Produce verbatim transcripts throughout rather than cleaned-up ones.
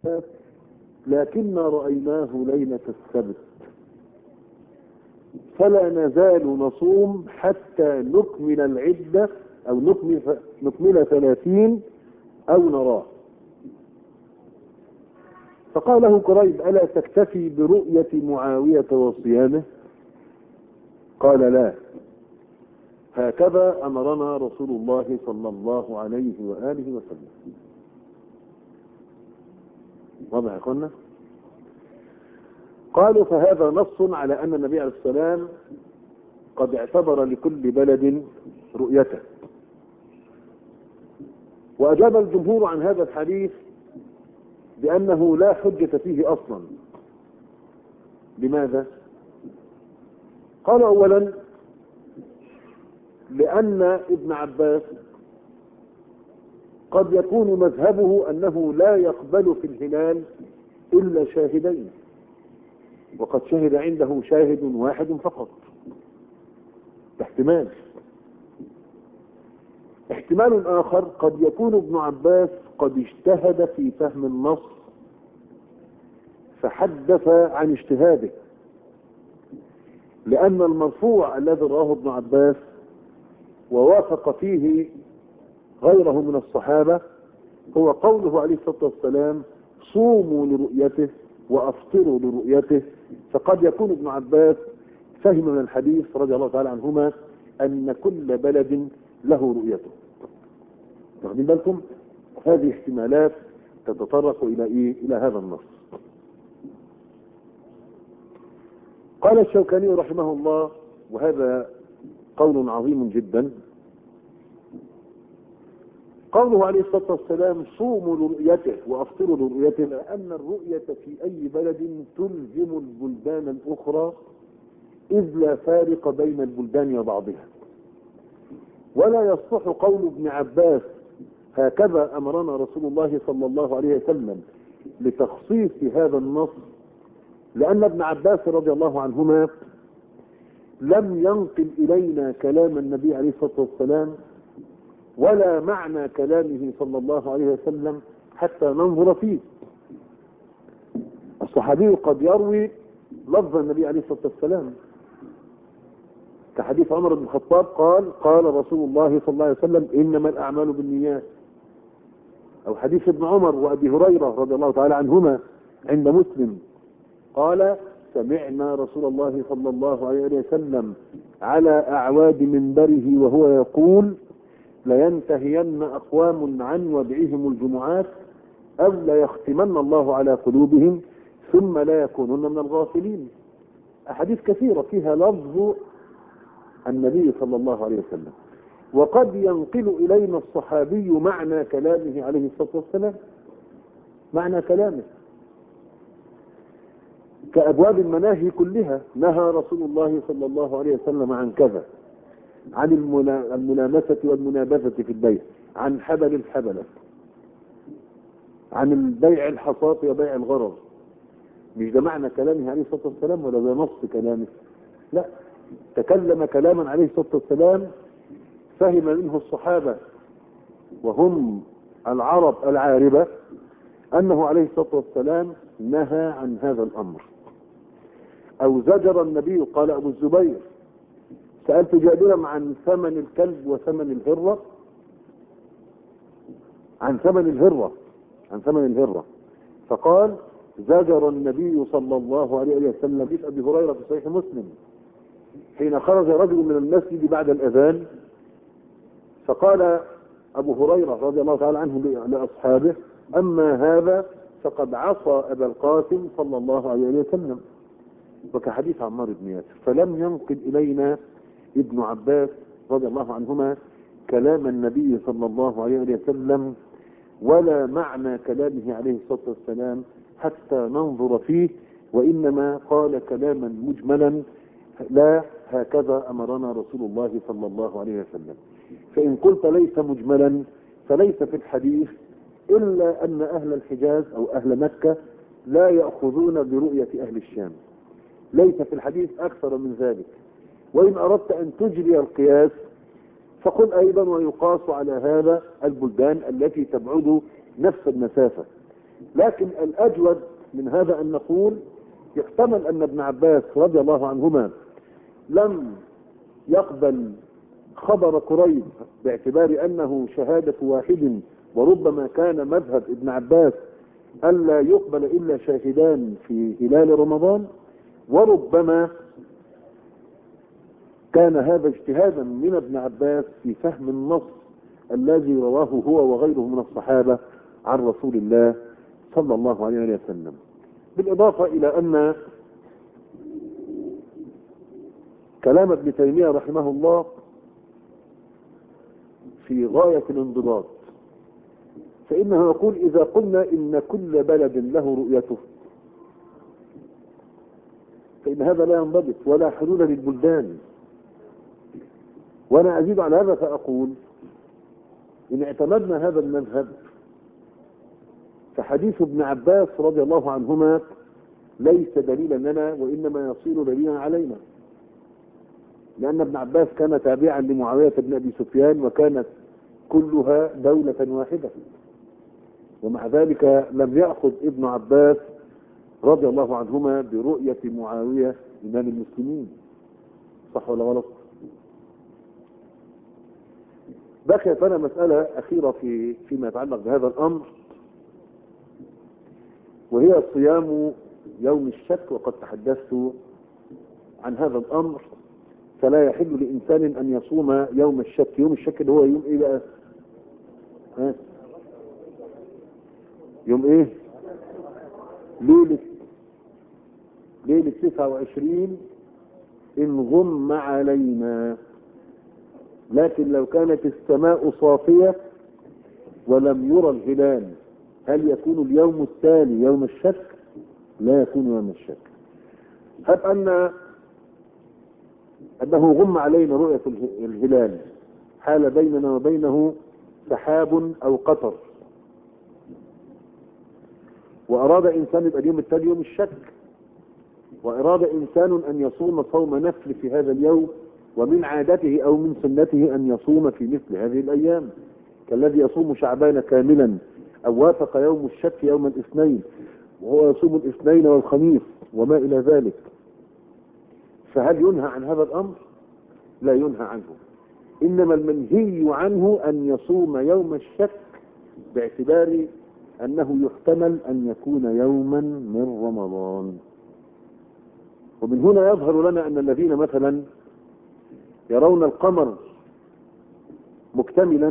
لكن رأيناه ليلة السبت فلا نزال نصوم حتى نكمل العدة أو نكمل, نكمل ثلاثين أو نراه. فقال له قريب: ألا تكتفي برؤية معاوية وصيامه؟ قال: لا، هكذا أمرنا رسول الله صلى الله عليه وآله وسلم. واضح يا اخوانا؟ قالوا: فهذا نص على أن النبي عليه السلام قد اعتبر لكل بلد رؤيته. وأجاب الجمهور عن هذا الحديث بأنه لا حجة فيه أصلا. لماذا؟ قال: أولا لأن ابن عباس قد يكون مذهبه أنه لا يقبل في الهلال إلا شاهدين، وقد شهد عنده شاهد واحد فقط. احتمال احتمال آخر، قد يكون ابن عباس قد اجتهد في فهم النص فحدث عن اجتهاده، لأن المرفوع الذي رواه ابن عباس ووافق فيه غيره من الصحابة هو قوله عليه الصلاة والسلام: صوموا لرؤيته وأفطروا لرؤيته. فقد يكون ابن عباس فهم من الحديث رضي الله تعالى عنهما أن كل بلد له رؤيته. واخدين بالكم؟ هذه احتمالات تتطرق إلى إيه؟ إلى هذا النص. قال الشوكاني رحمه الله، وهذا قول عظيم جدا، قوله عليه الصلاة والسلام: صوموا لرؤيته وأفطروا لرؤيته، لأن الرؤية في أي بلد تلزم البلدان الأخرى، إذ لا فارق بين البلدان وبعضها. ولا يصح قول ابن عباس: هكذا أمرنا رسول الله صلى الله عليه وسلم، لتخصيص هذا النص، لأن ابن عباس رضي الله عنهما لم ينقل إلينا كلام النبي عليه الصلاة والسلام ولا معنى كلامه صلى الله عليه وسلم حتى ننظر فيه. الصحابي قد يروي لفظ النبي عليه الصلاة والسلام، كحديث عمر بن الخطاب قال: قال رسول الله صلى الله عليه وسلم: إنما الأعمال بالنيات. أو حديث ابن عمر وأبي هريرة رضي الله تعالى عنهما عند مسلم قال: سمعنا رسول الله صلى الله عليه وسلم على أعواد منبره وهو يقول: لينتهين أقوام عن وضعهم الجمعات أو ليختمن الله على قلوبهم ثم لا يكونون من الغافلين. أحاديث كثيرة فيها لفظ النبي صلى الله عليه وسلم. وقد ينقل إلينا الصحابي معنى كلامه عليه الصلاة والسلام، معنى كلامه كأبواب المناهي كلها: نهى رسول الله صلى الله عليه وسلم عن كذا، عن الملامسة والمنابذة في البيع، عن حبل الحبلة، عن البيع الحصاة وبيع الغرض. مش ده معنى كلامه عليه الصلاة والسلام ولا ده نص كلامه؟ لا، تكلم كلاما عليه الصلاة والسلام فهم منه الصحابة وهم العرب العاربة أنه عليه الصلاة والسلام نهى عن هذا الأمر. أو زجر النبي، قال أبو الزبير: سألت جابرا عن ثمن الكلب وثمن الهرة، عن ثمن الهرة عن ثمن الهرة فقال: زجر النبي صلى الله عليه وسلم. حديث أبي هريرة في صحيح مسلم حين خرج رجل من المسجد بعد الأذان، فقال أبو هريرة رضي الله تعالى عنه لأصحابه: أما هذا فقد عصى أبا القاسم صلى الله عليه وسلم. وكحديث عمار بن ياسر. فلم ينقل إلينا ابن عباس رضي الله عنهما كلام النبي صلى الله عليه وسلم ولا معنى كلامه عليه الصلاة والسلام حتى ننظر فيه، وإنما قال كلاما مجملا: لا، هكذا أمرنا رسول الله صلى الله عليه وسلم. فإن قلت ليس مجملا فليس في الحديث إلا أن أهل الحجاز أو أهل مكة لا يأخذون برؤية أهل الشام. ليس في الحديث أكثر من ذلك. وإن أردت أن تجري القياس فقل أيضا: ويقاس على هذا البلدان التي تبعد نفس المسافة. لكن الأجود من هذا أن نقول يحتمل أن ابن عباس رضي الله عنهما لم يقبل خبر قريب باعتبار أنه شهادة واحد، وربما كان مذهب ابن عباس ألا يقبل إلا شاهدان في هلال رمضان، وربما كان هذا اجتهادا من ابن عباس في فهم النص الذي رواه هو وغيره من الصحابة عن رسول الله صلى الله عليه وسلم. بالإضافة إلى أن كلام ابن تيمية رحمه الله في غاية الانضباط، فإنه يقول إذا قلنا إن كل بلد له رؤيته فإن هذا لا ينضبط ولا حلول للبلدان. وأنا أزيد على هذا فأقول إن اعتمدنا هذا المذهب فحديث ابن عباس رضي الله عنهما ليس دليلا لنا وإنما يصير دليلا علينا، لأن ابن عباس كان تابعا لمعاوية بن أبي سفيان وكانت كلها دولة واحدة، ومع ذلك لم يأخذ ابن عباس رضي الله عنهما برؤية معاوية إمام المسلمين. صح ولا غلط؟ بقيت لنا مسألة أخيرة في فيما يتعلق بهذا الأمر، وهي صيام يوم الشك، وقد تحدثت عن هذا الأمر. فلا يحل لإنسان أن يصوم يوم الشك. يوم الشك اللي هو يوم إيه بقى؟ ها؟ يوم إيه؟ ليلة ليلة تسعة وعشرين إن غم علينا. لكن لو كانت السماء صافية ولم يرى الهلال هل يكون اليوم التالي يوم الشك؟ لا يكون يوم الشك. هب أن أنه غم علينا رؤية الهلال حال بيننا وبينه سحاب أو قطر، وأراد إنسان يبقى اليوم التالي يوم الشك، وأراد إنسان أن يصوم صوم نفل في هذا اليوم، ومن عادته أو من سنته أن يصوم في مثل هذه الأيام كالذي يصوم شعبان كاملا، أو وافق يوم الشك يوم الاثنين وهو يصوم الاثنين والخميس وما إلى ذلك. فهل ينهى عن هذا الأمر؟ لا ينهى عنه، إنما المنهي عنه أن يصوم يوم الشك باعتبار أنه يحتمل أن يكون يوما من رمضان. ومن هنا يظهر لنا أن الذين مثلا يرون القمر مكتملا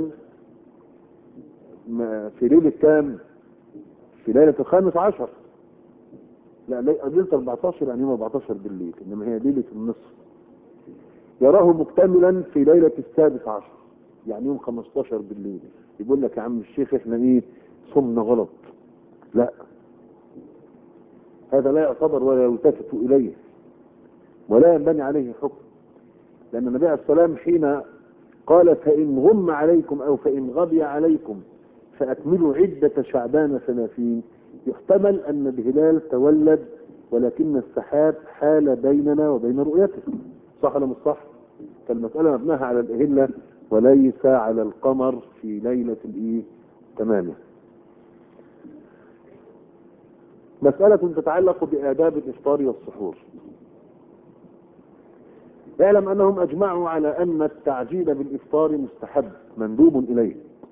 في ليلة كام؟ في ليلة الخامس عشر، لا ليلة أربعة عشر، يعني يوم أربعة عشر بالليل، إنما هي ليلة النصف. يراه مكتملا في ليلة السادس عشر، يعني يوم خمسة عشر بالليل. يقول لك يا عم الشيخ احنا ايه صمنا غلط. لا، هذا لا يعتبر ولا يلتفت إليه ولا ينبني عليه حكم، لأن النبي عليه السلام حين قال فإن غم عليكم أو فإن غبي عليكم فأكملوا عدة شعبان ثلاثين، يحتمل أن الهلال تولد ولكن السحاب حال بيننا وبين رؤيته. صح ولا مش صح؟ فالمسألة مبناها على الأهلة وليس على القمر في ليلة الإيه تماما. مسألة تتعلق بآداب الإفطار والسحور. اعلم أنهم أجمعوا على أن التعجيل بالإفطار مستحب مندوب إليه،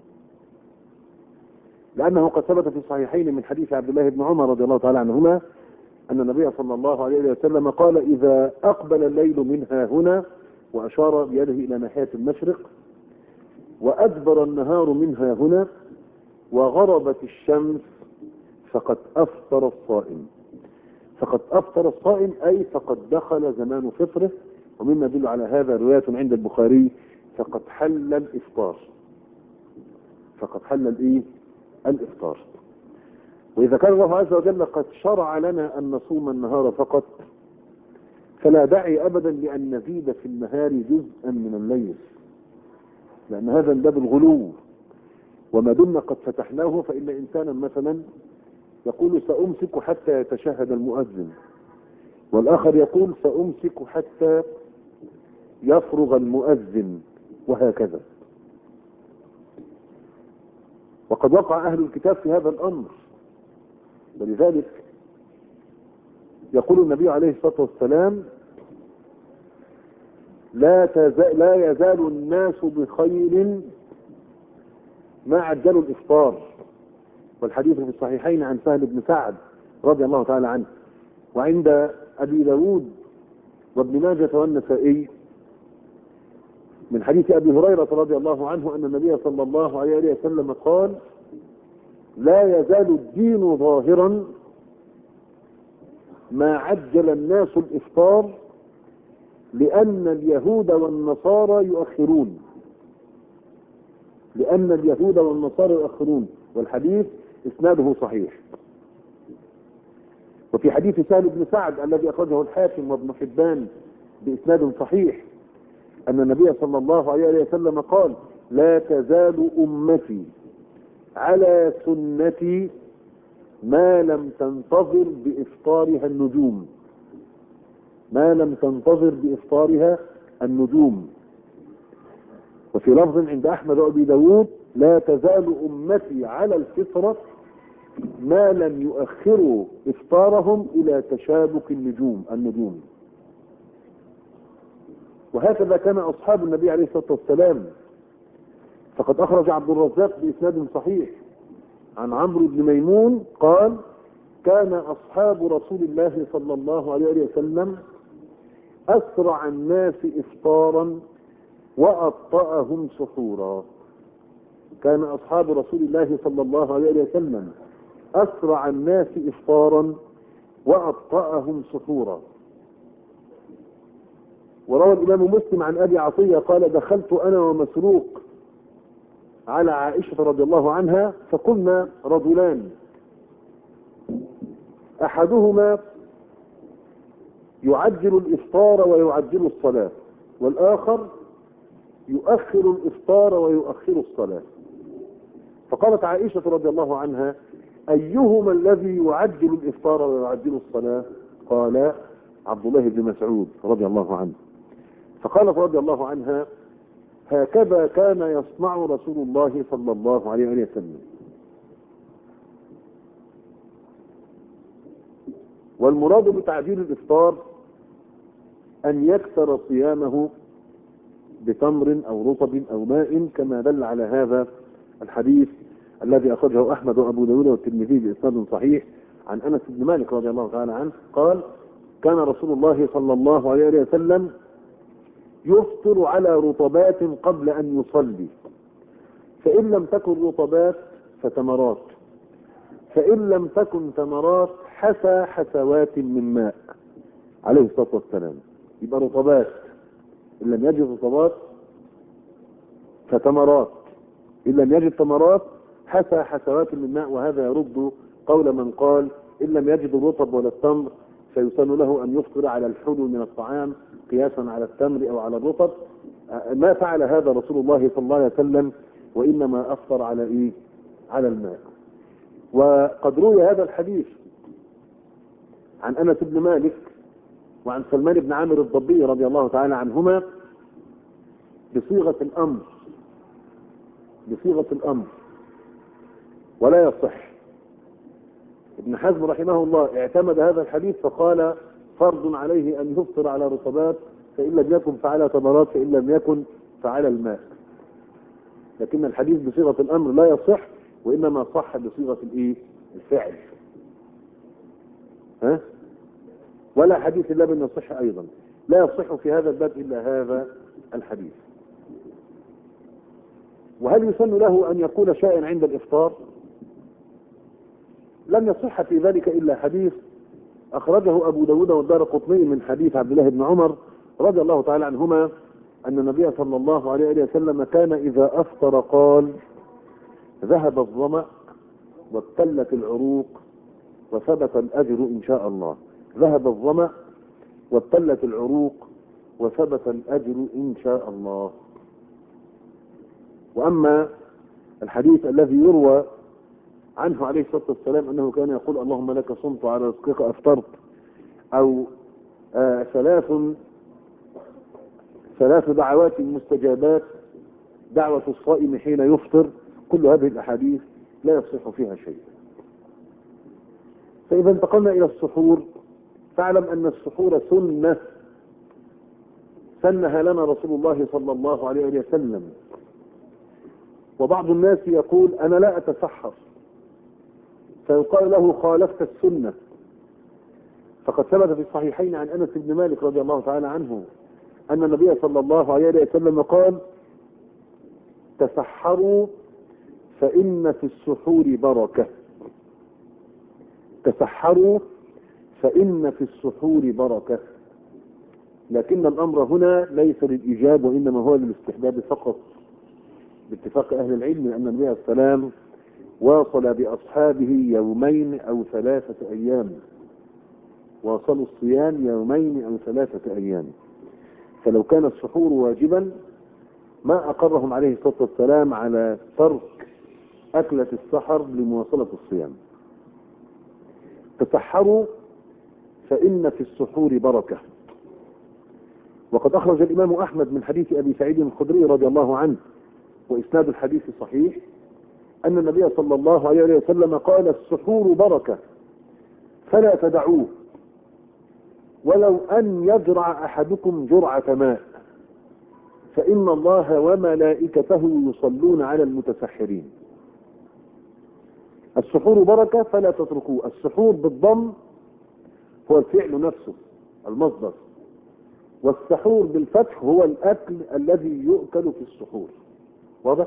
لأنه قد ثبت في الصحيحين من حديث عبد الله بن عمر رضي الله تعالى عنهما أن النبي صلى الله عليه وسلم قال إذا أقبل الليل منها هنا، وأشار بيده إلى ناحية المشرق، وأدبر النهار منها هنا، وغربت الشمس، فقد أفطر الصائم. فقد أفطر الصائم أي فقد دخل زمان فطره. ومما يدل على هذا رواية عند البخاري فقد حل الإفطار. فقد حل الإيه؟ الإفطار. وإذا كان الله عز وجل قد شرع لنا أن نصوم النهار فقط، فلا داعي أبدا لأن نزيد في النهار جزءا من الليل، لأن هذا من باب الغلو. وما دمنا قد فتحناه، فإن إنسانا مثلا يقول سأمسك حتى يتشهد المؤذن، والآخر يقول سأمسك حتى يفرغ المؤذن، وهكذا. وقد وقع أهل الكتاب في هذا الأمر، ولذلك يقول النبي عليه الصلاة والسلام لا, تزال لا يزال الناس بخير ما عجلوا الإفطار، والحديث في الصحيحين عن سهل بن سعد رضي الله تعالى عنه، وعند أبي داود وابن ماجة والنسائي من حديث أبي هريرة رضي الله عنه أن النبي صلى الله عليه وسلم قال لا يزال الدين ظاهرا ما عجل الناس الإفطار لأن اليهود والنصارى يؤخرون لأن اليهود والنصارى يؤخرون والحديث إسناده صحيح. وفي حديث سهل بن سعد الذي أخرجه الحاكم وابن حبان بإسناد صحيح أن النبي صلى الله عليه وسلم قال لا تزال أمتي على سنتي ما لم تنتظر بإفطارها النجوم ما لم تنتظر بإفطارها النجوم. وفي لفظ عند أحمد وأبي داود لا تزال أمتي على الفطرة ما لم يؤخروا إفطارهم إلى تشابك النجوم النجوم وهكذا كان أصحاب النبي عليه الصلاة والسلام. فقد أخرج عبد الرزاق بإسناد صحيح عن عمرو بن ميمون قال كان أصحاب رسول الله صلى الله عليه وسلم أسرع الناس إفطارا وأبطأهم سحورا. كان أصحاب رسول الله صلى الله عليه وسلم أسرع الناس إفطارا وأبطأهم سحورا. وروى الإمام مسلم عن أبي عطية قال دخلت أنا ومسروق على عائشة رضي الله عنها فقلنا رجلان أحدهما يعجل الإفطار ويعجل الصلاة والآخر يؤخر الإفطار ويؤخر الصلاة. فقالت عائشة رضي الله عنها أيهما الذي يعجل الإفطار ويعجل الصلاة؟ قال عبد الله بن مسعود رضي الله عنه. فقالت رضي الله عنها هكذا كان يصنع رسول الله صلى الله عليه وسلم. والمراد بتعجيل الإفطار أن يكثر صيامه بتمر أو رطب أو ماء كما دل على هذا الحديث الذي أخرجه أحمد وأبو داود والترمذي بإسناد صحيح عن أنس بن مالك رضي الله تعالى عنه قال كان رسول الله صلى الله عليه وسلم يفطر على رطبات قبل أن يصلي فإن لم تكن رطبات فتمرات فإن لم تكن تمرات حسى حسوات من ماء عليه الصلاة والسلام. يبقى رطبات إن لم يجد رطبات فتمرات إن لم يجد تمرات حسى حسوات من ماء. وهذا يرد قول من قال إن لم يجد الرطب ولا التمر فيسن له أن يفطر على الحلو من الطعام قياسا على التمر أو على الرطب. ما فعل هذا رسول الله صلى الله عليه وسلم وإنما أفطر على إيه؟ على الماء. وقد روي هذا الحديث عن أنس بن مالك وعن سلمان بن عامر الضبي رضي الله تعالى عنهما بصيغة الأمر بصيغة الأمر ولا يصح. ابن حزم رحمه الله اعتمد هذا الحديث فقال فرض عليه أن يفطر على رطبات فإن لم يكن فعلى تمرات فإن لم يكن فعلى الماء. لكن الحديث بصيغة الأمر لا يصح وإنما صح بصيغة الإيه؟ الفعل. ها؟ ولا حديث اللبن يصح أيضا. لا يصح في هذا الباب إلا هذا الحديث. وهل يسن له أن يقول شيئا عند الإفطار؟ لم يصح في ذلك إلا حديث أخرجه أبو داود والدارقطني من حديث عبد الله بن عمر رضي الله تعالى عنهما أن النبي صلى الله عليه وسلم كان إذا أفطر قال ذهب الظمأ وابتلت العروق وثبت الأجر إن شاء الله. ذهب الظمأ وابتلت العروق وثبت الأجر إن شاء الله. وأما الحديث الذي يروى عنه عليه الصلاة والسلام أنه كان يقول اللهم لك صمت على رزقك أفطرت أو آه ثلاث ثلاث دعوات مستجابات دعوة الصائم حين يفطر كل هذه الأحاديث لا يصح فيها شيء. فإذا انتقلنا إلى السحور فاعلم أن السحور سنة سنها لنا رسول الله صلى الله عليه وسلم. وبعض الناس يقول أنا لا أتسحر، فيقال له خالفت السنة. فقد ثبت في الصحيحين عن أنس بن مالك رضي الله تعالى عنه أن النبي صلى الله عليه وسلم قال تسحروا فإن في السحور بركة. تسحروا فإن في السحور بركة. لكن الأمر هنا ليس للإيجاب وإنما هو للاستحباب فقط باتفاق أهل العلم، لأن النبي عليه السلام واصل بأصحابه يومين أو ثلاثة أيام، واصلوا الصيام يومين أو ثلاثة أيام. فلو كان السحور واجبا ما أقرهم عليه الصلاة والسلام على ترك أكلة السحر لمواصلة الصيام. تسحروا فإن في السحور بركة. وقد أخرج الإمام أحمد من حديث أبي سعيد الخدري رضي الله عنه وإسناد الحديث صحيح أن النبي صلى الله عليه وسلم قال السحور بركة فلا تدعوه ولو أن يجرع أحدكم جرعة ماء فإن الله وملائكته يصلون على المتسحرين. السحور بركة فلا تتركوه. السحور بالضم هو الفعل نفسه المصدر، والسحور بالفتح هو الأكل الذي يؤكل في السحور. واضح؟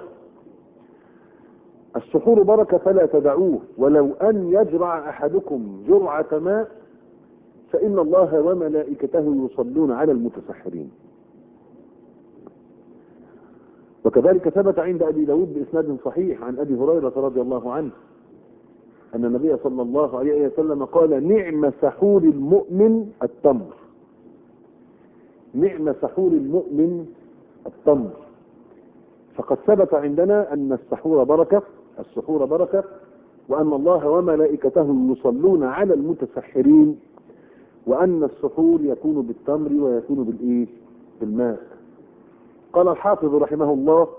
السحور بركة فلا تدعوه ولو أن يجرع أحدكم جرعة ماء فإن الله وملائكته يصلون على المتسحرين. وكذلك ثبت عند أبي داود بإسناد صحيح عن أبي هريرة رضي الله عنه أن النبي صلى الله عليه وسلم قال نعم سحور المؤمن التمر. نعم سحور المؤمن التمر. فقد ثبت عندنا أن السحور بركة السحور بركة وأن الله وملائكته يصلون على المتسحرين، وأن السحور يكون بالتمر ويكون بالإيه؟ بالماء. قال الحافظ رحمه الله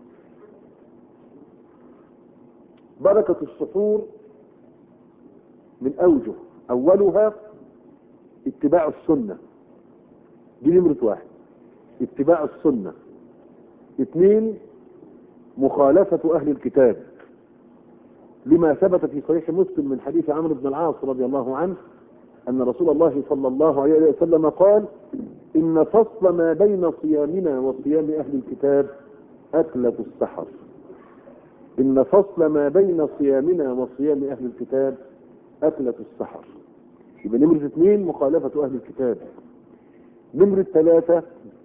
بركة السحور من أوجه، أولها اتباع السنة، دي نمرة واحد، اتباع السنة. اثنين مخالفة أهل الكتاب لما ثبت في صحيح مسلم من حديث عمرو بن العاص رضي الله عنه أن رسول الله صلى الله عليه وسلم قال إن فصل ما بين صيامنا وصيام أهل الكتاب أكلة السحر. إن فصل ما بين صيامنا وصيام أهل الكتاب أكلة السحر. يبقى نمرة اثنين مخالفة أهل الكتاب. نمرة ثلاثة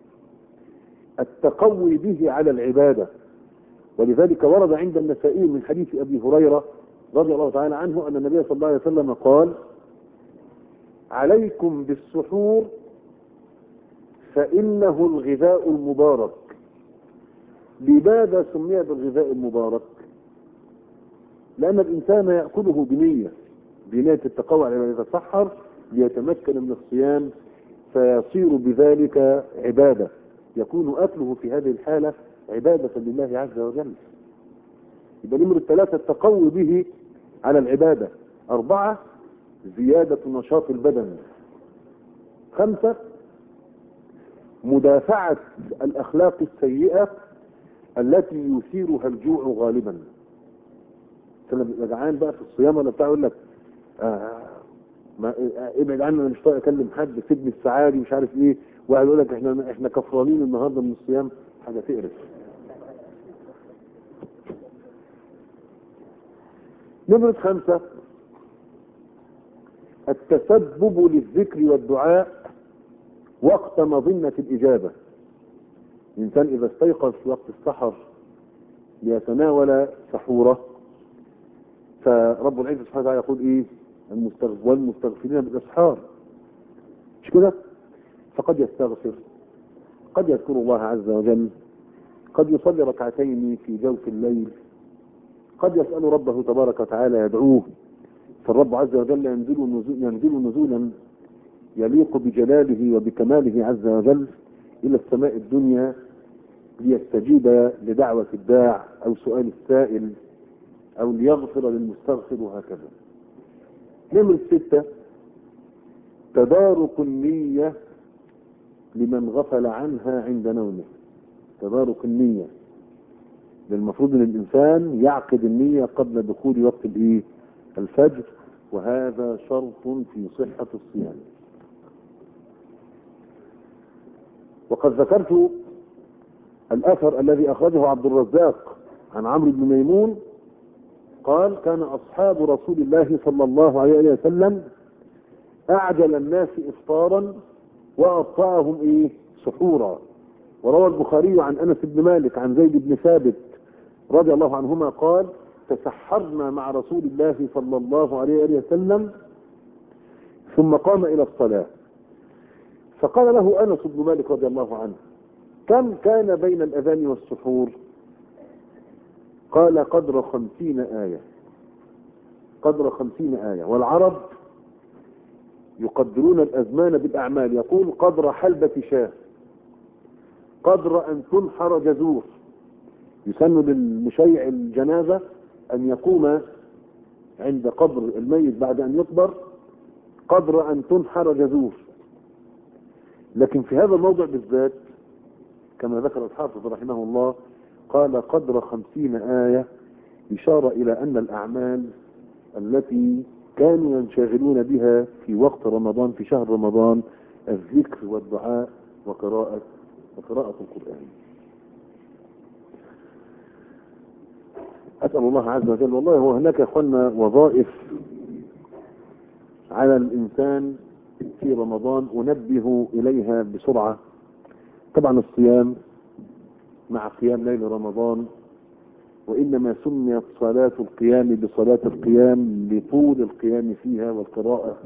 التقوي به على العبادة، ولذلك ورد عند النسائي من حديث أبي هريرة رضي الله تعالى عنه أن النبي صلى الله عليه وسلم قال عليكم بالسحور فإنه الغذاء المبارك. لماذا سمي بالغذاء المبارك؟ لأن الإنسان يأكله بنية بنية التقوى على ما يتسحر ليتمكن من الصيام فيصير بذلك عبادة، يكون أكله في هذه الحالة عبادة لله عز وجل. يبقى نمرة ثلاثة التقوي به على العبادة. أربعة زيادة نشاط البدن. خمسة مدافعة الأخلاق السيئة التي يثيرها الجوع غالبا. سلام جعان بقى في الصيام ولا بتاع يقول لك آه ما ابعد عني انا مش طايق اكلم حد سيبني السعادي مش عارف ايه، وقال يقول لك احنا احنا كفرانين النهارده من الصيام. حاجه تقرف. نمرة خمسة التسبب للذكر والدعاء وقت مظنة الإجابة. الإنسان إذا استيقظ في وقت السحر ليتناول سحوره فرب العزة سبحانه وتعالى يقول إيه والمستغفرين بالأسحار، مش كده؟ فقد يستغفر، قد يذكر الله عز وجل، قد يصلي ركعتين في جوف الليل، قد يسأل ربه تبارك وتعالى يدعوه، فالرب عز وجل ينزل, نزول ينزل نزولا يليق بجلاله وبكماله عز وجل إلى السماء الدنيا ليستجيب لدعوة الداع أو سؤال السائل أو ليغفر للمستغفر وهكذا. نمرة ستة تدارك النية لمن غفل عنها عند نومه. تدارك النية، المفروض ان الانسان يعقد النية قبل دخول وقت الايه الفجر، وهذا شرط في صحة الصيام. وقد ذكرت الاثر الذي اخرجه عبد الرزاق عن عمرو بن ميمون قال كان اصحاب رسول الله صلى الله عليه وسلم اعجل الناس افطارا وابطاهم ايه سحورا. وروى البخاري عن انس بن مالك عن زيد بن ثابت رضي الله عنهما قال تسحرنا مع رسول الله صلى الله عليه وسلم ثم قام الى الصلاة، فقال له انس بن مالك رضي الله عنه كم كان بين الاذان والسحور؟ قال قدر خمسين آية. قدر خمسين آية. والعرب يقدرون الازمان بالاعمال، يقول قدر حلبة شاه، قدر ان تنحر جزور. يسن للمشيع الجنازة ان يقوم عند قبر الميت بعد ان يقبر قدر ان تنحر جزور. لكن في هذا الموضع بالذات كما ذكر الحافظ رحمه الله قال قدر خمسين آية، إشارة إلى أن الأعمال التي كانوا ينشغلون بها في وقت رمضان في شهر رمضان الذكر والدعاء وقراءة وقراءة القرآن. أسأل الله عز وجل. والله هو هناك يا أخوانا وظائف على الإنسان في رمضان أنبه إليها بسرعة. طبعا الصيام مع قيام ليل رمضان، وإنما سميت صلاة القيام بصلاة القيام لطول القيام فيها والقراءة.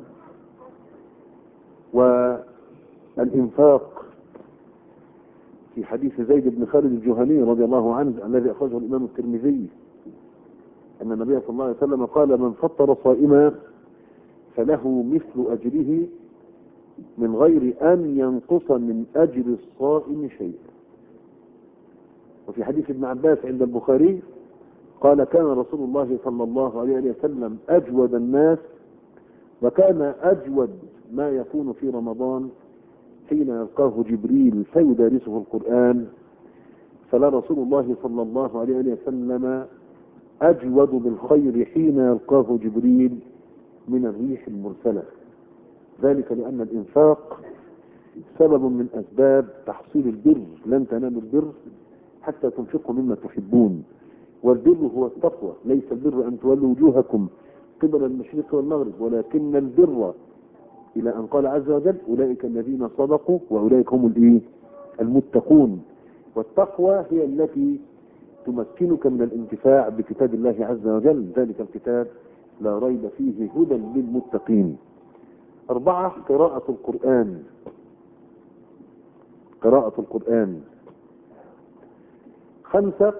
والإنفاق في حديث زيد بن خالد الجهني رضي الله عنه الذي أخرجه الإمام الترمذي أن النبي صلى الله عليه وسلم قال من فطر صائما فله مثل أجره من غير أن ينقص من أجر الصائم شيئا. وفي حديث ابن عباس عند البخاري قال كان رسول الله صلى الله عليه وسلم أجود الناس، وكان أجود ما يكون في رمضان حين يلقاه جبريل فيدارسه القرآن، فلا رسول الله صلى الله عليه وسلم أجود بالخير حين يلقاه جبريل من الريح المرسلة. ذلك لأن الإنفاق سبب من أسباب تحصيل البر. لن تنالوا البر حتى تنفقوا مما تحبون، والبر هو التقوى. ليس البر أن تولوا وجوهكم قبل المشرق والمغرب، ولكن البر إلى أن قال عز وجل أولئك الذين صدقوا وأولئك هم الإيه المتقون. والتقوى هي التي تمكنك من الانتفاع بكتاب الله عز وجل، ذلك الكتاب لا ريب فيه هدى للمتقين. أربعة قراءة القرآن. قراءة القرآن. خمسة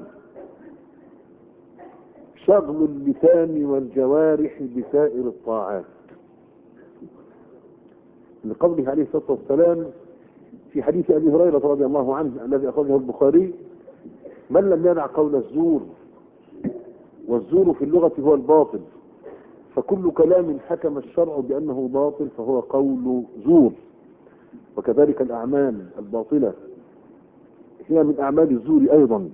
شغل اللسان والجوارح بسائر الطاعات، لقوله عليه الصلاة والسلام في حديث أبي هريرة رضي الله عنه الذي أخرجه البخاري من لم يدع قول الزور، والزور في اللغة هو الباطل، فكل كلام حكم الشرع بأنه باطل فهو قول زور. وكذلك الأعمال الباطلة هي من أعمال الزور أيضا.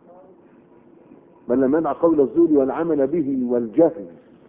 من لم يدع قول الزور والعمل به والجهل،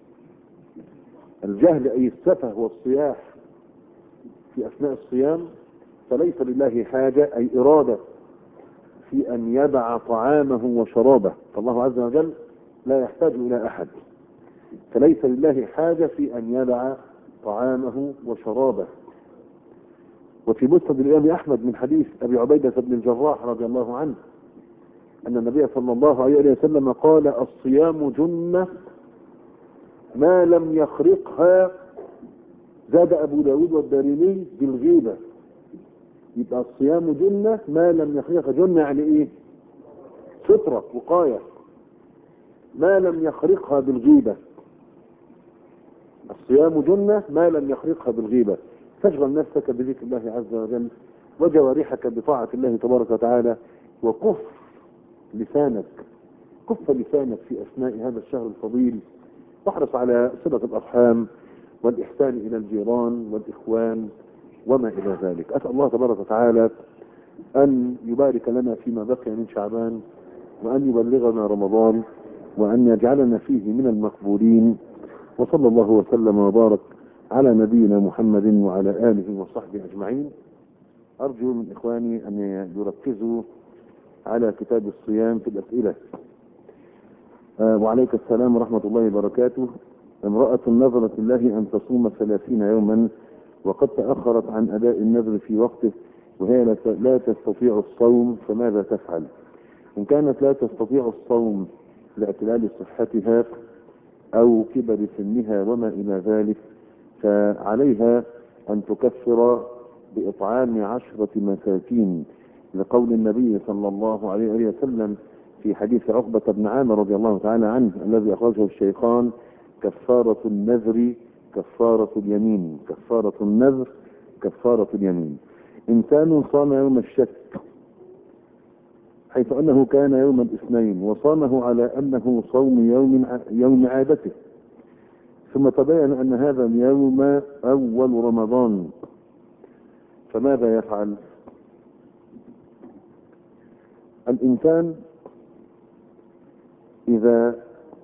الجهل أي السفه والصياح في أثناء الصيام، فليس لله حاجة أي إرادة في أن يدع طعامه وشرابه، فالله عز وجل لا يحتاج إلى أحد، فليس لله حاجة في أن يدع طعامه وشرابه. وفي مسند الإمام أحمد من حديث أبي عبيدة بن الجراح رضي الله عنه أن النبي صلى الله عليه وسلم قال الصيام جنة ما لم يخرقها، زاد أبو داود والدارمي بالغيبة. يبقى الصيام جنة ما لم يخرقها. جنة يعني إيه؟ سترة وقاية، ما لم يخرقها بالغيبة. الصيام جنة ما لم يخرقها بالغيبة. تشغل نفسك بذكر الله عز وجل وجوارحك بطاعة الله تبارك وتعالى، وكف لسانك كف لسانك في أثناء هذا الشهر الفضيل، واحرص على صلة الأرحام والإحسان إلى الجيران والإخوان وما إلى ذلك. أسأل الله تبارك وتعالى أن يبارك لنا فيما بقي من شعبان، وأن يبلغنا رمضان، وأن يجعلنا فيه من المقبولين. وصلى الله وسلم وبارك على نبينا محمد وعلى آله وصحبه أجمعين. أرجو من إخواني أن يركزوا على كتاب الصيام في الأسئلة. آه وعليك السلام ورحمة الله وبركاته. امرأة نذرت الله أن تصوم ثلاثين يوما وقد تأخرت عن أداء النذر في وقته، وهي لا تستطيع الصوم، فماذا تفعل؟ إن كانت لا تستطيع الصوم لاعتلال صحتها أو كبر سنها وما إلى ذلك، فعليها أن تكفر بإطعام عشرة مساكين، لقول النبي صلى الله عليه وسلم في حديث عقبة بن عامر رضي الله تعالى عنه الذي أخرجه الشيخان: كفارة النذر كفارة اليمين، كفارة النذر كفارة اليمين. إنسان صام يوم الشك حيث أنه كان يوم الاثنين وصامه على أنه صوم يوم يوم عادته، ثم تبين أن هذا اليوم أول رمضان، فماذا يفعل؟ الإنسان إذا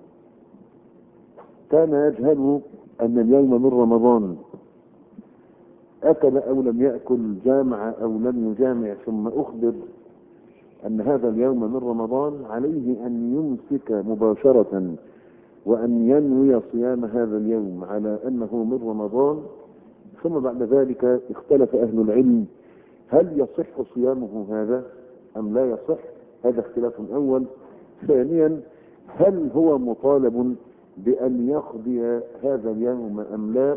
كان يجهل أن اليوم من رمضان، أكل أو لم يأكل، جامع أو لم يجامع، ثم أخبر أن هذا اليوم من رمضان، عليه أن يمسك مباشرة وأن ينوي صيام هذا اليوم على أنه من رمضان. ثم بعد ذلك اختلف أهل العلم هل يصح صيامه هذا أم لا يصح، هذا اختلاف أول. ثانيا، هل هو مطالب بأن يقضي هذا اليوم أم لا؟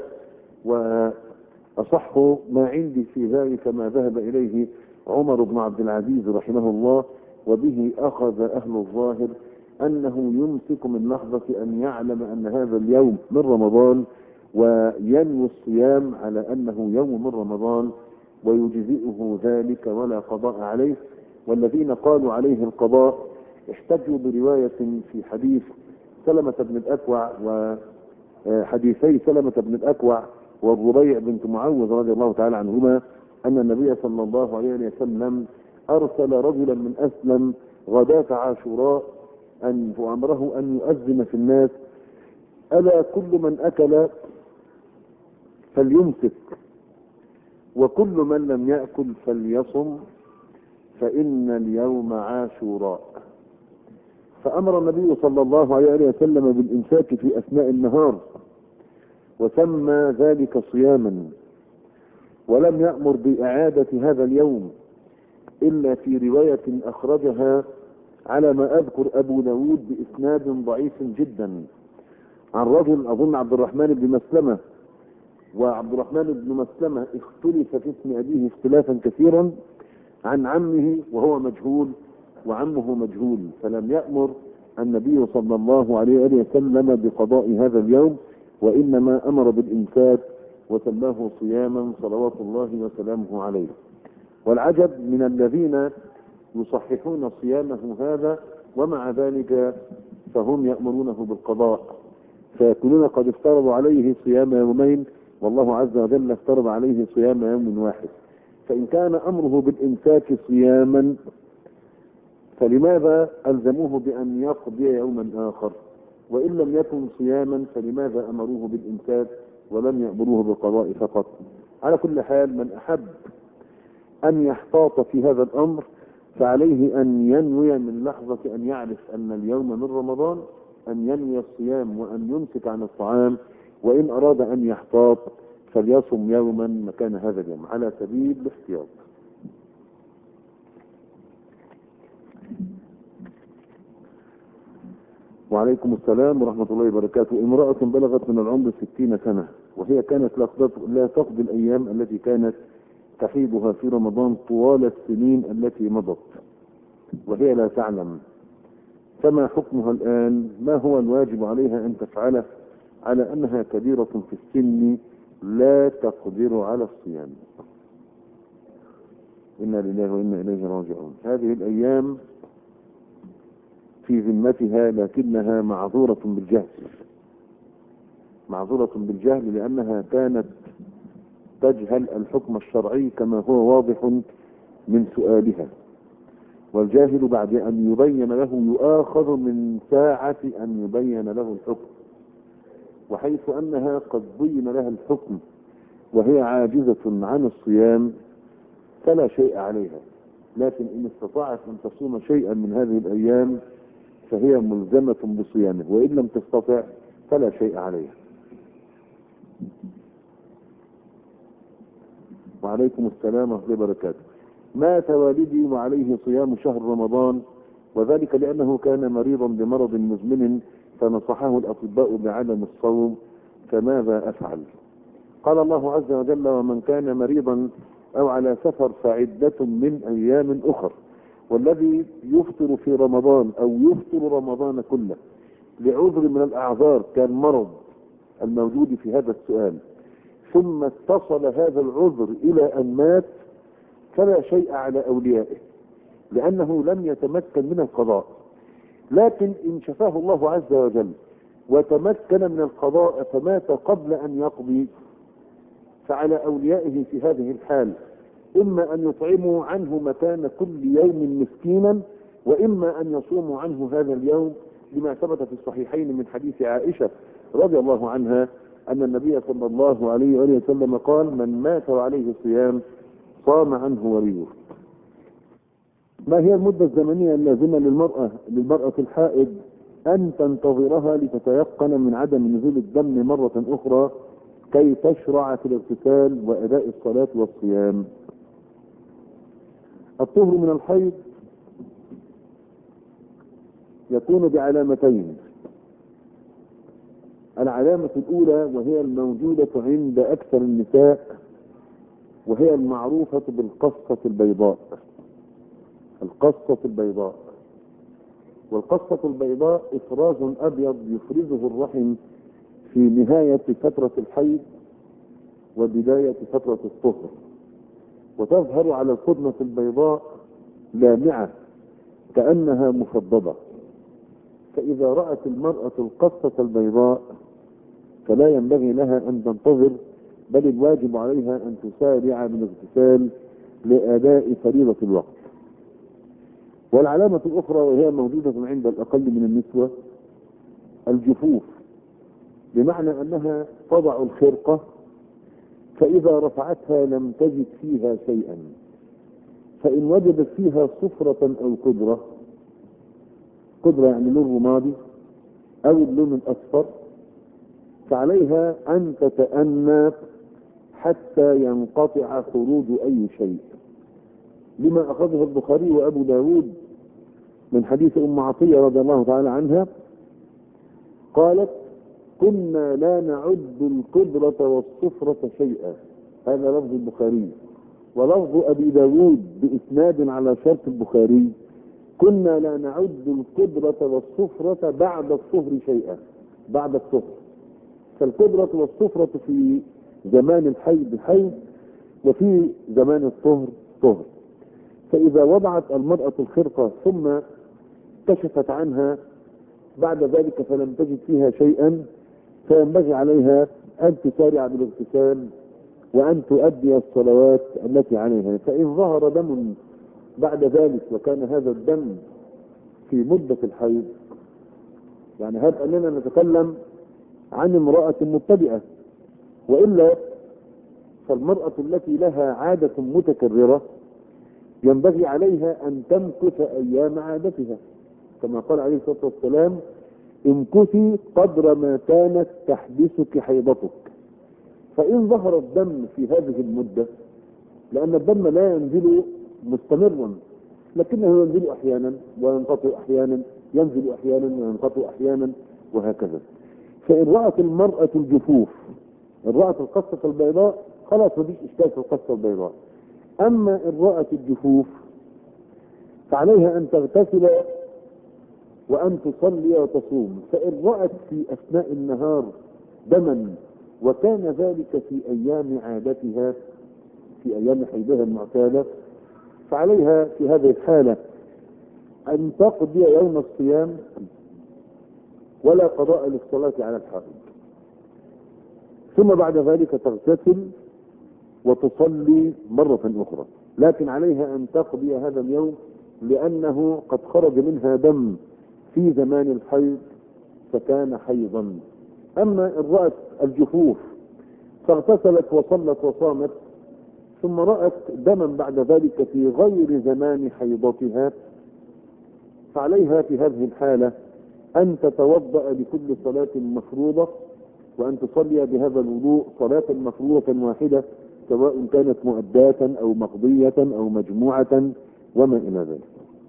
وأصح ما عندي في ذلك ما ذهب إليه عمر بن عبد العزيز رحمه الله، وبه أخذ أهل الظاهر، أنه يمسك من لحظة أن يعلم أن هذا اليوم من رمضان وينوي الصيام على أنه يوم من رمضان، ويجزئه ذلك ولا قضاء عليه. والذين قالوا عليه القضاء احتجوا برواية في حديث سلمة بن الأكوع وحديثي سلمة بن الأكوع والربيع بنت معوذ رضي الله تعالى عنهما، أن النبي صلى الله عليه وسلم أرسل رجلا من أسلم غداة عاشوراء أن وأمره أن يؤذن في الناس: ألا كل من أكل فليمسك، وكل من لم يأكل فليصم، فإن اليوم عاشوراء. فأمر النبي صلى الله عليه وسلم بالإمساك في أثناء النهار، وسمى ذلك صياما، ولم يأمر بإعادة هذا اليوم إلا في رواية أخرجها على ما أذكر أبو داود بإسناد ضعيف جدا عن رجل أظن عبد الرحمن بن مسلمة، وعبد الرحمن بن مسلمة اختلف في اسم أبيه اختلافا كثيرا، عن عمه وهو مجهول وعمه مجهول، فلم يأمر النبي صلى الله عليه وسلم بقضاء هذا اليوم، وإنما أمر بالإمساك وسماه صياما صلوات الله وسلامه عليه. والعجب من الذين يصححون صيامه هذا ومع ذلك فهم يأمرونه بالقضاء، فيكونون قد افترضوا عليه صيام يومين، والله عز وجل افترض عليه صيام يوم واحد. فإن كان أمره بالإمساك صياما، فلماذا ألزموه بأن يقضي يوما آخر؟ وإن لم يكن صياما فلماذا أمروه بالإمساك ولم يأمروه بالقضاء فقط؟ على كل حال، من أحب أن يحتاط في هذا الأمر فعليه أن ينوي من لحظة أن يعرف أن اليوم من رمضان أن ينوي الصيام وأن يمسك عن الطعام، وإن أراد أن يحتاط فليصم يوما مكان هذا اليوم على سبيل الاحتياط. وعليكم السلام ورحمة الله وبركاته. امرأة بلغت من العمر ستين سنة، وهي كانت لا تقضي الأيام التي كانت تحيضها في رمضان طوال السنين التي مضت، وهي لا تعلم، فما حكمها الآن؟ ما هو الواجب عليها أن تفعله على أنها كبيرة في السن لا تقدر على الصيام؟ إنا لله وإنا إليه راجعون. هذه الأيام في ذمتها، لكنها معذورة بالجهل، معذورة بالجهل لأنها كانت تجهل الحكم الشرعي كما هو واضح من سؤالها، والجاهل بعد أن يبين له يؤاخذ من ساعة أن يبين له الحكم، وحيث أنها قد بين لها الحكم وهي عاجزة عن الصيام فلا شيء عليها، لكن إن استطاعت أن تصوم شيئا من هذه الأيام فهي ملزمة بصيامه، وإن لم تستطع فلا شيء عليها. وعليكم السلام ورحمة الله وبركاته. مات والدي وعليه صيام شهر رمضان، وذلك لأنه كان مريضا بمرض مزمن فنصحه الأطباء بعدم الصوم، فماذا أفعل؟ قال الله عز وجل: ومن كان مريضا أو على سفر فعدة من أيام أخر. والذي يفطر في رمضان أو يفطر رمضان كله لعذر من الأعذار كان مرض الموجود في هذا السؤال ثم اتصل هذا العذر إلى أن مات فلا شيء على أوليائه، لأنه لم يتمكن من القضاء. لكن إن شفاه الله عز وجل وتمكن من القضاء فمات قبل أن يقضي، فعلى أوليائه في هذه الحال إما أن يطعموا عنه مكان كل يوم مسكينا، وإما أن يصوموا عنه هذا اليوم، لما ثبت في الصحيحين من حديث عائشة رضي الله عنها أن النبي صلى الله عليه وآله وسلم قال: من مات وعليه صيام صام عنه وليه. ما هي المدة الزمنية اللازمة للمرأة للمرأة الحائض أن تنتظرها لتتيقن من عدم نزول الدم مرة أخرى كي تشرع في الاغتسال وأداء الصلاة والصيام؟ الطهر من الحيض يكون بعلامتين. العلامة الأولى وهي الموجودة عند أكثر النساء، وهي المعروفة بالقصة البيضاء. القصة البيضاء والقصة البيضاء إفراز أبيض يفرزه الرحم في نهاية فترة الحيض وبداية فترة الطهر، وتظهر على القدمة البيضاء لامعة كأنها مفضبة. فإذا رأت المرأة القصة البيضاء فلا ينبغي لها أن تنتظر، بل الواجب عليها أن تسارع بالاغتسال لأداء فريضة الوقت. والعلامة الأخرى وهي موجودة عند الأقل من النسوة الجفوف، بمعنى أنها تضع الخرقة فإذا رفعتها لم تجد فيها شيئا، فإن وجدت فيها صفرة أو قدرة، قدرة يعني لون رمادي أو اللون الأصفر، فعليها أن تتأنى حتى ينقطع خروج أي شيء، لما أخذه البخاري وأبو داود من حديث أم عطية رضي الله تعالى عنها قالت: كنا لا نعد القدرة والصفرة شيئا. هذا لفظ البخاري، ولفظ أبي داود بإسناد على شرط البخاري: كنا لا نعد القدرة والصفرة بعد الطهر شيئا. بعد الطهر، فالقدرة والصفرة في زمان الحيض حيض، وفي زمان الطهر طهر. فإذا وضعت المرأة الخرقة ثم كشفت عنها بعد ذلك فلم تجد فيها شيئا، فينبغي عليها أن تسارع بالاغتسال وأن تؤدي الصلوات التي عليها. فإن ظهر دم بعد ذلك وكان هذا الدم في مدة الحيض، يعني هذا أننا نتكلم عن امرأة مبتدئة، وإلا فالمرأة التي لها عادة متكررة ينبغي عليها أن تمكث أيام عادتها، كما قال عليه الصلاة والسلام: امكثي قدر ما كانت تحبسك حيضتك. فإن ظهر الدم في هذه المدة، لأن الدم لا ينزل مستمرا لكنه ينزل أحيانا وينقطع أحيانا، ينزل أحيانا وينقطع أحيانا وهكذا. فإن رأت المرأة الجفوف، إن رأت القصة البيضاء، خلاص مفيش إشكال في القصة البيضاء. أما إن رأت الجفوف فعليها أن تغتسل وأن تصلي وتصوم. فإن رأت في أثناء النهار دما وكان ذلك في أيام عادتها، في أيام حيضها المعتادة، فعليها في هذه الحالة أن تقضي يوم الصيام ولا قضاء للصلاة على الحائض. ثم بعد ذلك تغتسل وتصلي مرة أخرى، لكن عليها أن تقضي هذا اليوم لأنه قد خرج منها دم في زمان الحيض فكان حيضا. أما إن رأت الجفوف فاغتسلت وصلت وصامت ثم رأت دما بعد ذلك في غير زمان حيضتها، فعليها في هذه الحالة أن تتوضأ لكل صلاة مفروضة وأن تصلي بهذا الوضوء صلاة مفروضة واحدة، سواء كانت مؤداة أو مقضية أو مجموعة وما إلى ذلك.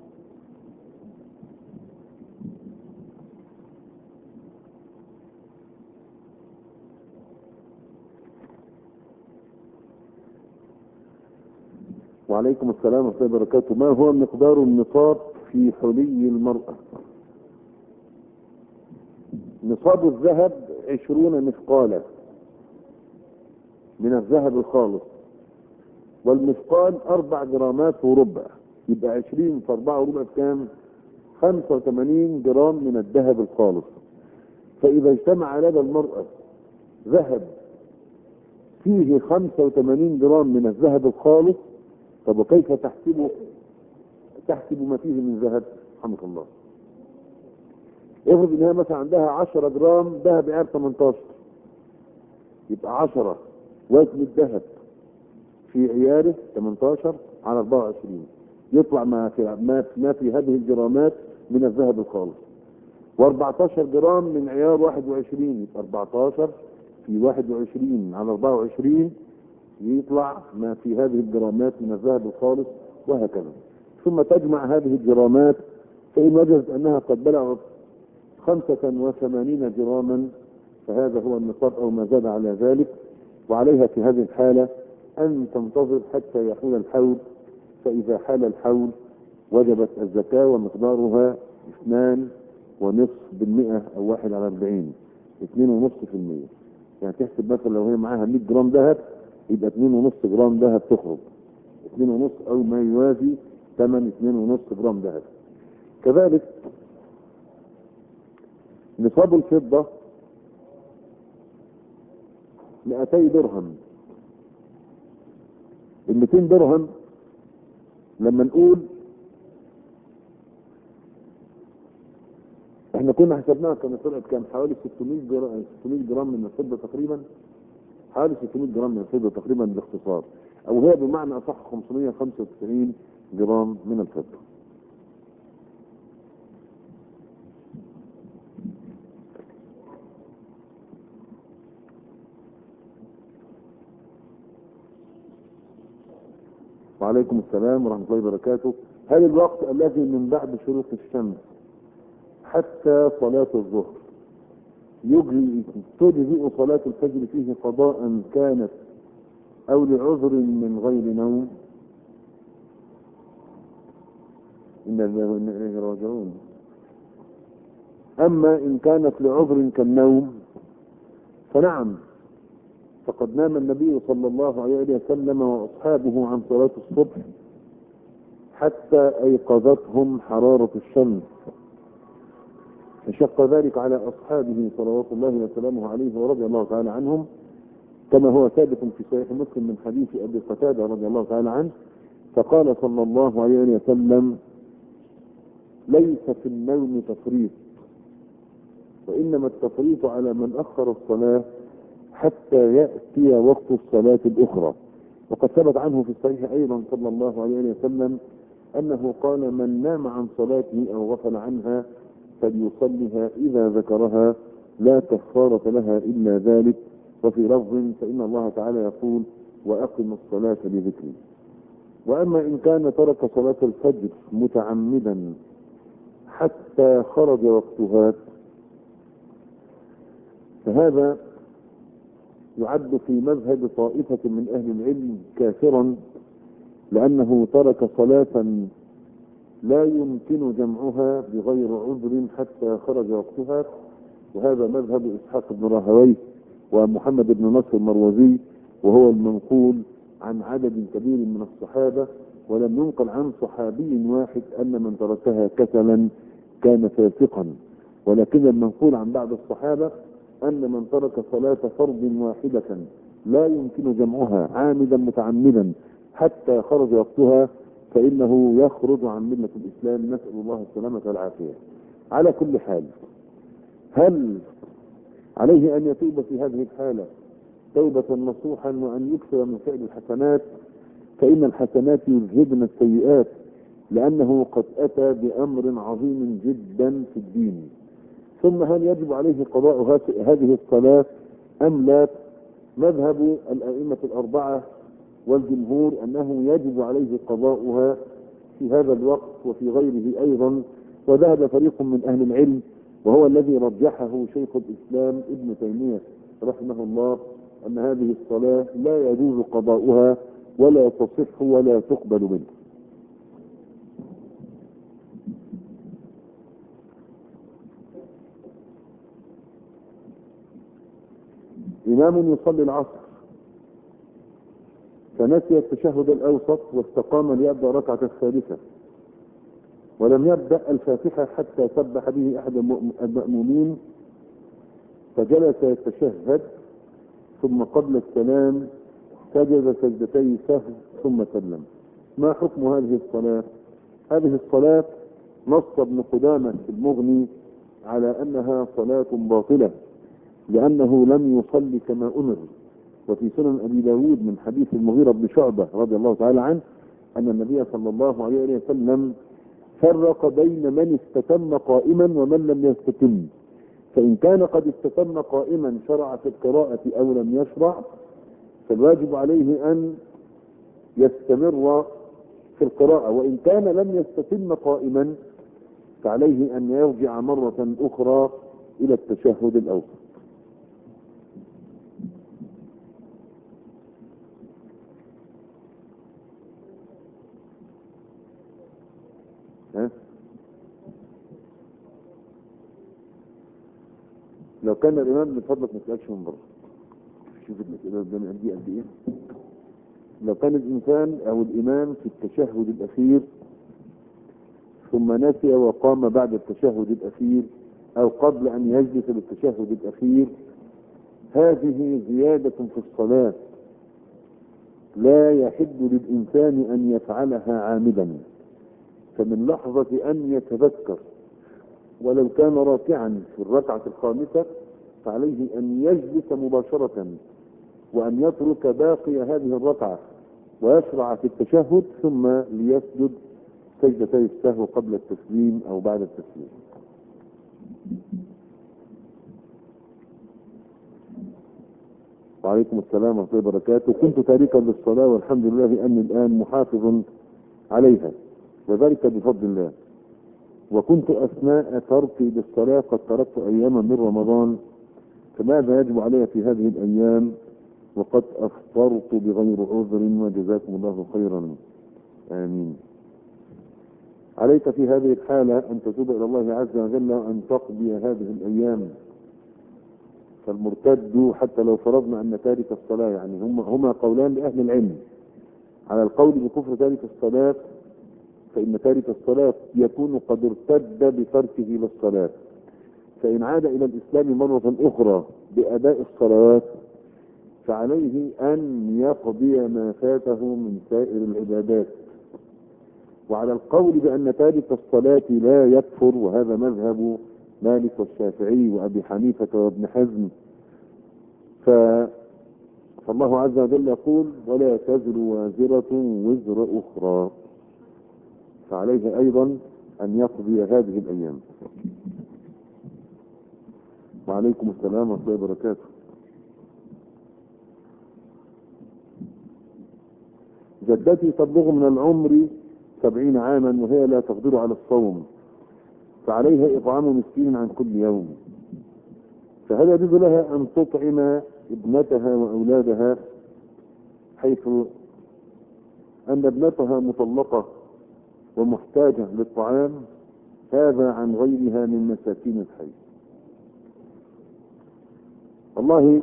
وعليكم السلام ورحمة الله وبركاته. ما هو مقدار النصاب في حلي المرأة؟ نصاب الذهب عشرون مثقالا من الذهب الخالص، والمثقال أربع جرامات وربع، يبقى عشرين في أربعة وربع كام؟ خمسة وثمانين جرام من الذهب الخالص. فإذا اجتمع لدى المرأة ذهب فيه خمسة وثمانين جرام من الذهب الخالص، طب وكيف تحسب تحسب ما فيه من ذهب؟ رحمك الله. افرض انها مثلا عندها عشرة جرام ذهب عيار ثمانية عشر، يبقى عشرة وزن الذهب في عياره ثمانية عشر على أربعة وعشرين، يطلع ما في ما في, ما في هذه الجرامات من الذهب الخالص. و14 جرام من عيار واحد وعشرين، يبقى أربعة عشر في واحد وعشرين على أربعة وعشرين يطلع ما في هذه الجرامات من الذهب الخالص، وهكذا. ثم تجمع هذه الجرامات، فإن وجدت أنها قد بلغت خمسة وثمانين جراما فهذا هو النصاب أو ما زاد على ذلك، وعليها في هذه الحالة أن تنتظر حتى يحول الحول، فإذا حال الحول وجبت الزكاة ومقدارها اثنان ونصف بالمئة أو واحد على أربعين، اثنين ونصف في المئة. يعني تحسب مثلا لو هي معاها مئة جرام ذهب يبقى اثنين ونصف جرام ذهب تخرج، اثنين ونصف أو ما يوازي ثمن اثنين ونصف جرام ذهب. كذلك نصاب الفضة مئتي درهم. ال مئتين درهم لما نقول احنا كنا حسبناها كانت طلعت كام؟ حوالي ستمائة جرام ستمائة جرام من الفضة تقريبا، حوالي ستمائة جرام من الفضة تقريبا بالاختصار، او هي بمعنى اصح خمسمائة وخمسة وتسعين جرام من الفضة. وعليكم السلام ورحمة الله وبركاته. هل الوقت الذي من بعد شروق الشمس حتى صلاة الظهر يجزئ تجزئ صلاة الفجر فيه قضاء كانت أو لعذر من غير نوم؟ إن الله وإنا إليه راجعون. أما إن كانت لعذر كالنوم فنعم، فقد نام النبي صلى الله عليه وسلم وأصحابه عن صلاة الصبح حتى أيقظتهم حرارة الشمس، فشق ذلك على أصحابه صلوات الله وسلامه عليه ورضي الله تعالى عنهم، كما هو ثابت في صحيح مسلم من حديث أبي قتادة رضي الله تعالى عنه، فقال صلى الله عليه وسلم: ليس في النوم تفريط، وإنما التفريط على من أخر الصلاة حتى يأتي وقت الصلاة الأخرى. وقد ثبت عنه في الصحيح أيضا صلى الله عليه وسلم أنه قال: من نام عن صلاته أو غفل عنها فليصلها إذا ذكرها، لا كفارة لها إلا ذلك. وفي لفظ: فإن الله تعالى يقول: وأقم الصلاة لذكري. وأما إن كان ترك صلاة الفجر متعمدا حتى خرج وقتها فهذا يعد في مذهب طائفة من أهل العلم كافرا، لأنه ترك صلاة لا يمكن جمعها بغير عذر حتى خرج وقتها، وهذا مذهب إسحاق بن راهويه ومحمد بن نصر المروزي، وهو المنقول عن عدد كبير من الصحابة، ولم ينقل عن صحابي واحد أن من تركها كسلا كان فاسقا، ولكن المنقول عن بعض الصحابة أن من ترك صلاة فرض واحدة لا يمكن جمعها عامدا متعمدا حتى خرج وقتها فإنه يخرج عن ملة الإسلام، نسأل الله السلامة والعافية. على كل حال، هل عليه أن يتوب في هذه الحالة توبة نصوحا وأن يكثر من فعل الحسنات؟ فإن الحسنات يذهبن السيئات، لأنه قد أتى بأمر عظيم جدا في الدين. ثم هل يجب عليه قضاء هذه الصلاة أم لا؟ مذهب الأئمة الأربعة والجمهور أنه يجب عليه قضاؤها في هذا الوقت وفي غيره أيضا، وذهب فريق من أهل العلم وهو الذي رجحه شيخ الإسلام ابن تيمية رحمه الله أن هذه الصلاة لا يجوز قضاؤها ولا تصح ولا تقبل منه. إمام يصلي العصر فنسي التشهد الأوسط واستقام ليبدأ ركعة الثالثة ولم يبدأ الفاتحة حتى سبح به أحد المأمومين، فجلس يتشهد ثم قبل السلام سجد سجدتي سهو ثم سلم. ما حكم هذه الصلاة؟ هذه الصلاة نص ابن قدامة في المغني على أنها صلاة باطلة لأنه لم يصلي كما أمر. وفي سنن أبي داود من حديث المغيرة بن شعبة رضي الله تعالى عنه أن النبي صلى الله عليه وسلم فرق بين من استتم قائما ومن لم يستتم، فإن كان قد استتم قائما شرع في القراءة أو لم يشرع فالواجب عليه أن يستمر في القراءة، وإن كان لم يستتم قائما فعليه أن يرجع مرة أخرى إلى التشهد الأوسط. ها؟ لو كان الإمام من فضلك ما تسألش من بره، شوف الأسئلة قدامي قد إيه قد إيه. لو كان الإنسان أو الإمام في التشهد الأخير ثم نسي وقام بعد التشهد الأخير أو قبل أن يجلس للتشهد الأخير، هذه زيادة في الصلاة لا يحل للإنسان أن يفعلها عامدا، فمن لحظة أن يتذكر ولو كان راكعا في الركعة الخامسة فعليه أن يجلس مباشرة وأن يترك باقي هذه الركعة ويشرع في التشهد ثم ليسجد سجدتي السهو قبل التسليم أو بعد التسليم. وعليكم السلام ورحمة الله وبركاته. كنت تاركا للصلاة والحمد لله أني الآن محافظ عليها وذلك بفضل الله، وكنت أثناء تركي للصلاة قد تركت أياما من رمضان، فماذا يجب علي في هذه الأيام وقد أفطرت بغير عذر؟ وجزاكم الله خيرا، آمين. عليك في هذه الحالة أن تتوب إلى الله عز وجل وأن تقضي هذه الأيام. فالمرتد حتى لو فرضنا أن تارك الصلاة، يعني هما, هما قولان لأهل العلم. على القول بكفر تارك الصلاة فإن تارك الصلاة يكون قد ارتد بتركه للصلاة، فإن عاد إلى الإسلام مرة أخرى بأداء الصلوات فعليه أن يقضي ما فاته من سائر العبادات. وعلى القول بأن تارك الصلاة لا يكفر، وهذا مذهب مالك والشافعي وأبي حنيفة وابن حزم، ف... فالله عز وجل يقول ولا تزر وازرة وزر أخرى، فعليه أيضا أن يقضي هذه الأيام. وعليكم السلام ورحمة الله وبركاته. جدتي تبلغ من العمر سبعين عاما وهي لا تقدر على الصوم، فعليها إطعام مسكين عن كل يوم، فهل يجوز لها أن تطعم ابنتها وأولادها، حيث أن ابنتها مطلقة ومحتاجة للطعام، هذا عن غيرها من مساكين الحي؟ والله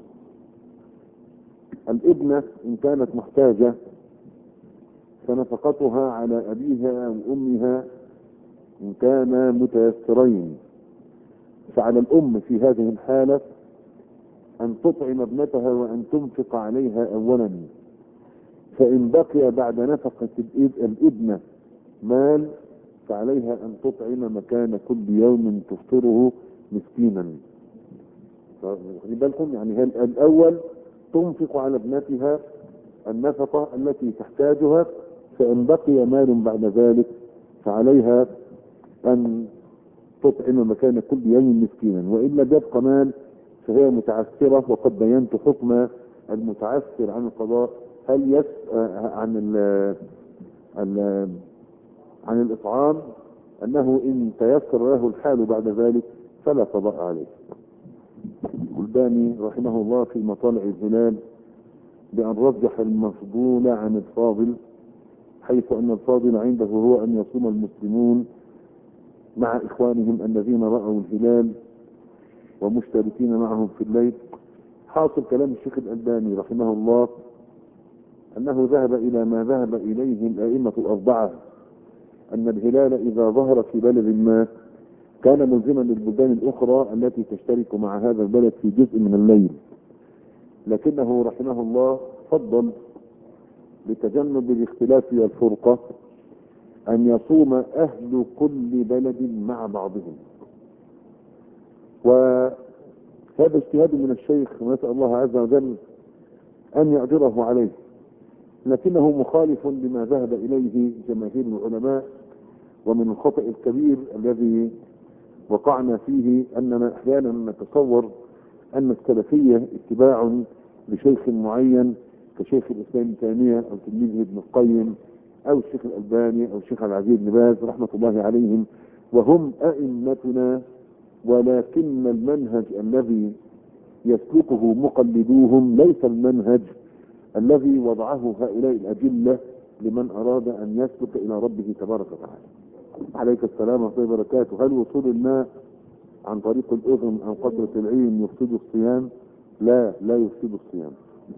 الابنة إن كانت محتاجة فنفقتها على أبيها وأمها إن كانا متيسرين، فعلى الأم في هذه الحالة أن تطعم ابنتها وأن تنفق عليها أولا، فإن بقي بعد نفقة الابنة مال فعليها أن تطعم مكان كل يوم تفطره مسكينا. خلي بالكم، يعني الأول تنفق على ابنتها النفقة التي تحتاجها، فإن بقي مال بعد ذلك فعليها أن تطعم مكان كل يوم مسكينا، وإلا يبقى مال فهي متعسرة. وقد بينت حكم المتعسر عن القضاء، هل يس عن ال ال عن الإطعام، أنه إن تيسر له الحال بعد ذلك فلا قضاء عليه. الباني رحمه الله في مطالع الهلال بأن رجح المفضول عن الفاضل، حيث أن الفاضل عنده هو أن يصوم المسلمون مع إخوانهم الذين رأوا الهلال ومشتركين معهم في الليل. حاصل كلام الشيخ الألباني رحمه الله أنه ذهب إلى ما ذهب إليه الأئمة الأربعة، أن الهلال إذا ظهر في بلد ما كان ملزما للبلدان الأخرى التي تشترك مع هذا البلد في جزء من الليل، لكنه رحمه الله فضل لتجنب الاختلاف والفرقة أن يصوم أهل كل بلد مع بعضهم. وهذا اجتهاد من الشيخ، ونسأل الله عز وجل أن يأجره عليه، لكنه مخالف لما ذهب إليه جماهير العلماء. ومن الخطأ الكبير الذي وقعنا فيه أننا أحيانا نتصور أن السلفية اتباع لشيخ معين كشيخ الإسلام ابن تيمية أو تلميذه ابن القيم أو الشيخ الألباني أو الشيخ العزيز بن باز رحمة الله عليهم، وهم أئمتنا، ولكن المنهج الذي يسلكه مقلدوهم ليس المنهج الذي وضعه هؤلاء الأجلة لمن أراد أن يسلك إلى ربه تبارك وتعالى. عليك السلام ورحمة الله وبركاته. هل وصول الماء عن طريق الأذن أو قطرة العين يفسد الصيام؟ لا، لا يفسد الصيام.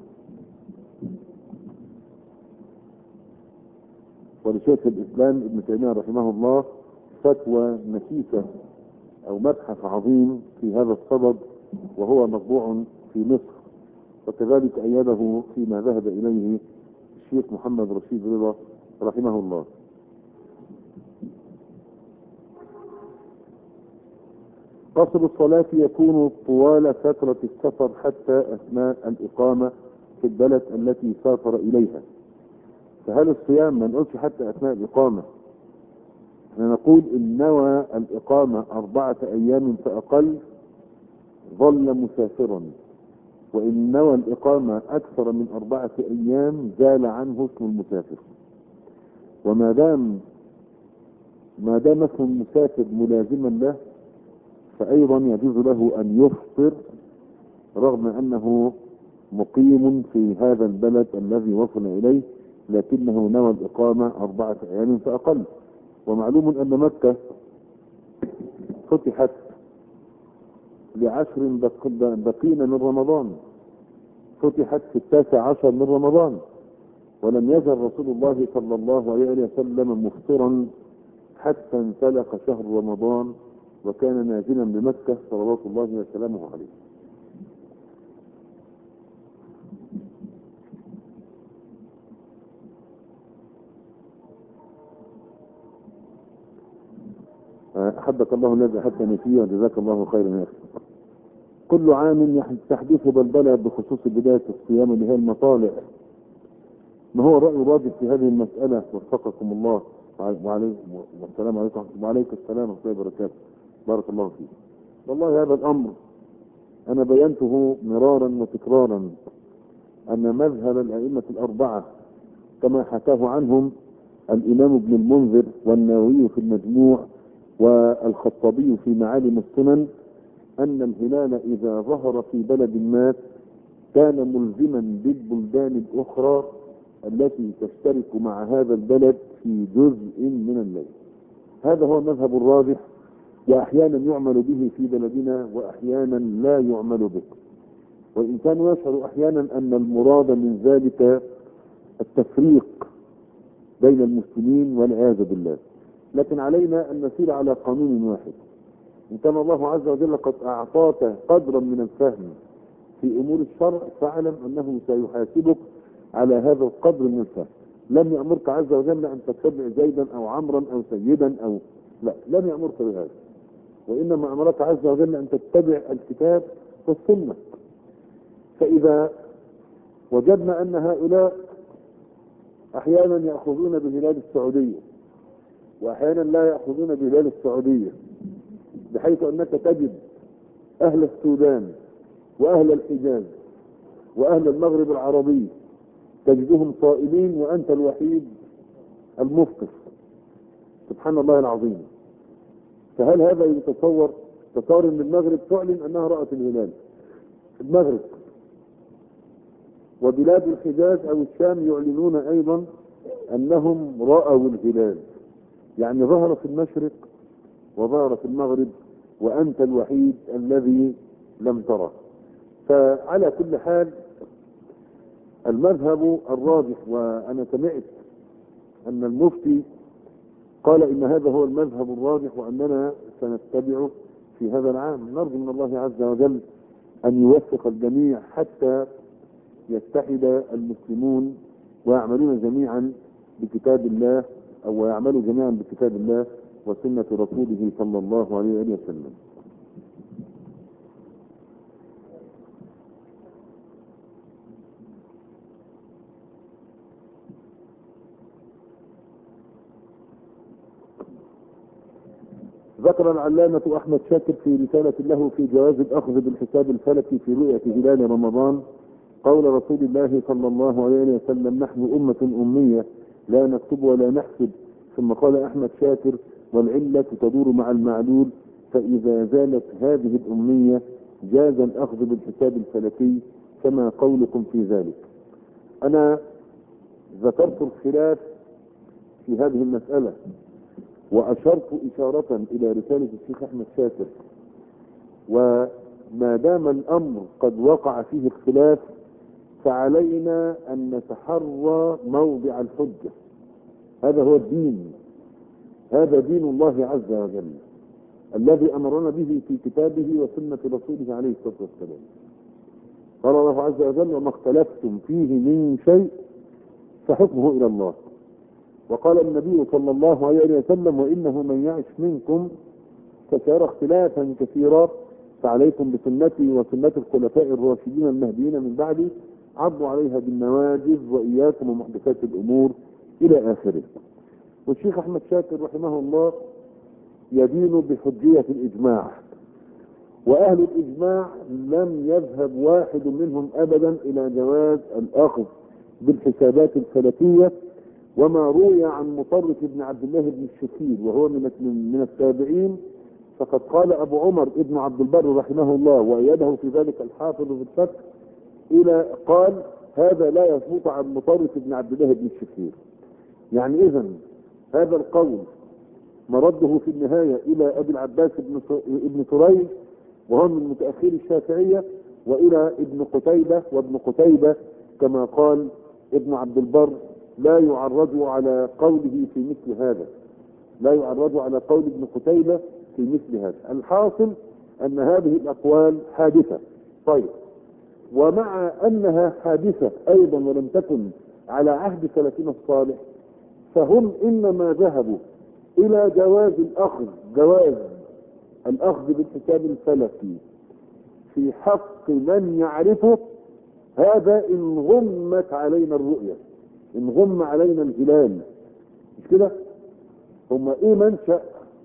ولشيخ الإسلام ابن تيمية رحمه الله فتوى نفيسة أو مبحث عظيم في هذا الصدد، وهو مطبوع في مصر، وكذلك أيده فيما ذهب إليه الشيخ محمد رشيد رضا رحمه الله. قصر الصلاة يكون طوال فترة السفر حتى أثناء الإقامة في البلد التي سافر إليها. فهل الصيام ما نقولش حتى أثناء الإقامة؟ احنا نقول إن نوى الإقامة أربعة أيام فأقل ظل مسافرا، وإن نوى الإقامة أكثر من أربعة أيام زال عنه اسم المسافر. وما دام ما دام اسم المسافر ملازما له فأيضا يجوز له أن يفطر رغم أنه مقيم في هذا البلد الذي وصل إليه، لكنه نوى الإقامة أربعة أيام فأقل. ومعلوم أن مكة فتحت لعشر بقين من رمضان، فتحت في التاسع عشر من رمضان، ولم يزل رسول الله صلى الله عليه وسلم مفطرا حتى انسلق شهر رمضان، وكان نازلا بمكة صلوات الله وسلامه عليه. أحبك الله الذي أحبني فيه، وجزاك الله خيرا يا أخي. كل عام تحدث بلبلة بخصوص بداية الصيام اللي هي المطالع. ما هو الرأي الراجح في هذه المسألة؟ وفقكم الله. وعليكم والسلام عليكم وعليكم السلام ورحمة الله وبركاته. بارك الله فيك. والله هذا الأمر أنا بينته مرارا وتكرارا، أن مذهب الأئمة الأربعة كما حكاه عنهم الإمام ابن المنذر والنووي في المجموع والخطابي في معالم السنن، أن الهلال إذا ظهر في بلد ما كان ملزما بالبلدان الأخرى التي تشترك مع هذا البلد في جزء من الليل. هذا هو المذهب الراجح، وأحيانا يعمل به في بلدنا وأحيانا لا يعمل به. والإنسان يشعر أحيانا أن المراد من ذلك التفريق بين المسلمين والعياذ بالله، لكن علينا أن نسير على قانون واحد. إن كان الله عز وجل قد أعطاك قدرا من الفهم في أمور الشرع فاعلم أنه سيحاسبك على هذا القدر من الفهم. لم يأمرك عز وجل أن تتبع زيدا أو عمرا أو سيدا أو لا، لم يأمرك بهذا، وإنما أمرك عز وجل أن تتبع الكتاب والسنة. فإذا وجدنا أن هؤلاء أحيانا يأخذون بهلال السعودية وأحيانا لا يأخذون بهلال السعودية، بحيث أنك تجد أهل السودان وأهل الحجاز وأهل المغرب العربي تجدهم صائمين وأنت الوحيد المفطر، سبحان الله العظيم. فهل هذا يتصور؟ تصور أن المغرب تعلن أنها رأت الهلال، المغرب وبلاد الحجاز أو الشام يعلنون أيضا أنهم رأوا الهلال، يعني ظهر في المشرق وظهر في المغرب وأنت الوحيد الذي لم تره. فعلى كل حال المذهب الراجح، وأنا سمعت أن المفتي قال إن هذا هو المذهب الراجح وأننا سنتبعه في هذا العام. نرجو من الله عز وجل أن يوفق الجميع حتى يتحد المسلمون ويعملون جميعا بكتاب الله، أو يعملوا جميعا بكتاب الله وسنة رسوله صلى الله عليه وسلم. ذكر العلامة أحمد شاكر في رسالة له في جواز الأخذ بالحساب الفلكي في رؤية هلال رمضان قول رسول الله صلى الله عليه وسلم: نحن أمة أمية لا نكتب ولا نحسب. ثم قال أحمد شاكر: والعلة تدور مع المعلول، فإذا زالت هذه الأمية جاز الأخذ بالحساب الفلكي كما قولكم في ذلك. أنا ذكرت الخلاف في هذه المسألة وأشرت إشارة إلى رسالة الشيخ أحمد شاكر، وما دام الأمر قد وقع فيه الخلاف فعلينا أن نتحرى موضع الحجة. هذا هو الدين، هذا دين الله عز وجل الذي أمرنا به في كتابه وسنة رسوله عليه الصلاة والسلام. قال الله عز وجل: وما اختلفتم فيه من شيء فحكمه إلى الله. وقال النبي صلى الله عليه وسلم: وإنه من يعش منكم فسيرى اختلافا كثيرا فعليكم بسنتي وسنة الخلفاء الراشدين المهديين من بعدي عضوا عليها بالنواجذ وإياكم ومحدثات الأمور إلى آخره. والشيخ أحمد شاكر رحمه الله يدين بحجية الإجماع، وأهل الإجماع لم يذهب واحد منهم أبدا إلى جواز الأخذ بالحسابات الفلكية. وما روي عن مطرف بن عبد الله بن الشخير وهو من من التابعين فقد قال أبو عمر ابن عبد البر رحمه الله وأيده في ذلك الحافظ في الفتح إلى قال: هذا لا يثبت عن مطرف بن عبد الله بن الشخير. يعني إذن هذا القول مرده في النهاية إلى أبي العباس ابن ثريد وهو من متأخر الشافعية، وإلى ابن قتيبة، وابن قتيبة كما قال ابن عبد البر لا يعرض على قوله في مثل هذا، لا يعرض على قول ابن قتيبة في مثل هذا. الحاصل أن هذه الأقوال حادثة. طيب، ومع أنها حادثة أيضا ولم تكن على عهد سلفنا الصالح فهم إنما ذهبوا إلى جواز الأخذ جواز الأخذ بالحساب الفلكي في حق من يعرفه، هذا إن غمت علينا الرؤية، إن غم علينا الهلال، مش كده؟ هم إيه منشأ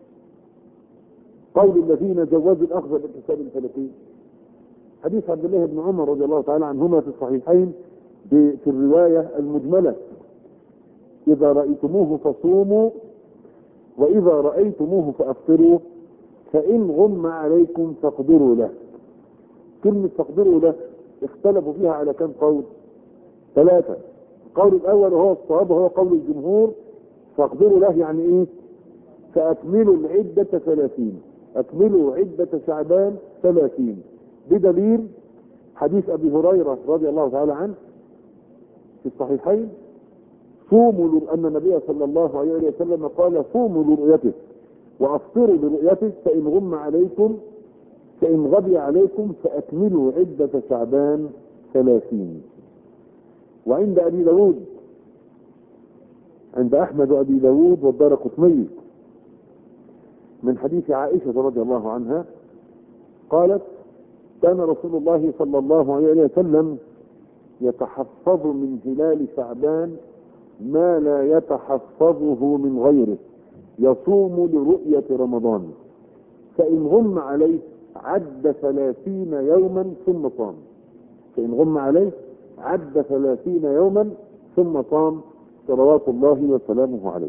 قول الذين جوزوا الأخذ بالحساب الفلكي؟ حديث عبد الله بن عمر رضي الله تعالى عنهما في الصحيحين في الرواية المجملة: إذا رأيتموه فصوموا وإذا رأيتموه فأفطروا فإن غم عليكم فاقدروا له. كلمة فاقدروا له اختلفوا فيها على كم قول؟ ثلاثة. القول الأول وهو الصواب وهو قول الجمهور: فاقدروا له يعني إيه؟ فأكملوا العدة ثلاثين، أكملوا عدة شعبان ثلاثين، بدليل حديث أبي هريرة رضي الله تعالى عنه في الصحيحين: صوموا، أن النبي صلى الله عليه وسلم قال: صوموا لرؤيته وأفطروا لرؤيته فإن غم عليكم فإن غبي عليكم فأكملوا عدة شعبان ثلاثين. وعند أبي داود، عند أحمد وأبي داود والدارقطني من حديث عائشة رضي الله عنها قالت: كان رسول الله صلى الله عليه وسلم يتحفظ من هلال شعبان ما لا يتحفظه من غيره، يصوم لرؤية رمضان، فإن غم عليه عد ثلاثين يوما ثم صام. فإن غم عليه عد ثلاثين يوما ثم صام صلوات الله وسلامه عليه.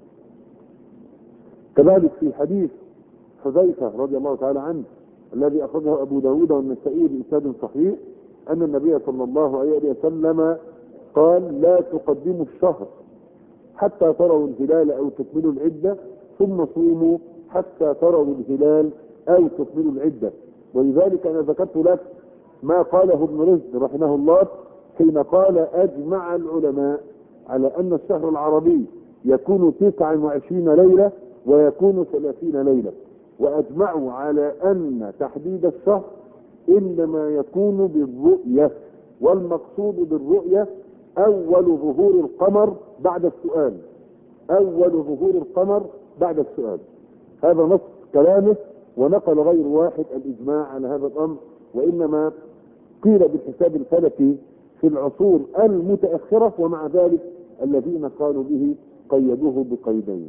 كذلك في حديث حذيفة رضي الله تعالى عنه الذي أخرجه أبو داود والنسائي بإسناد صحيح أن النبي صلى الله عليه وسلم قال: لا تقدموا الشهر حتى تروا الهلال أو تكملوا العدة، ثم صوموا حتى تروا الهلال أو تكملوا العدة. ولذلك أنا ذكرت لك ما قاله ابن رشد رحمه الله حين قال: أجمع العلماء على أن الشهر العربي يكون تسعة وعشرين ليلة ويكون ثلاثين ليلة، وأجمعوا على أن تحديد الشهر إنما يكون بالرؤية، والمقصود بالرؤية أول ظهور القمر بعد السؤال، أول ظهور القمر بعد السؤال. هذا نص كلامه، ونقل غير واحد الإجماع على هذا الأمر، وإنما قيل بالحساب الفلكي في العصور المتأخرة، ومع ذلك الذين قالوا به قيدوه بقيدين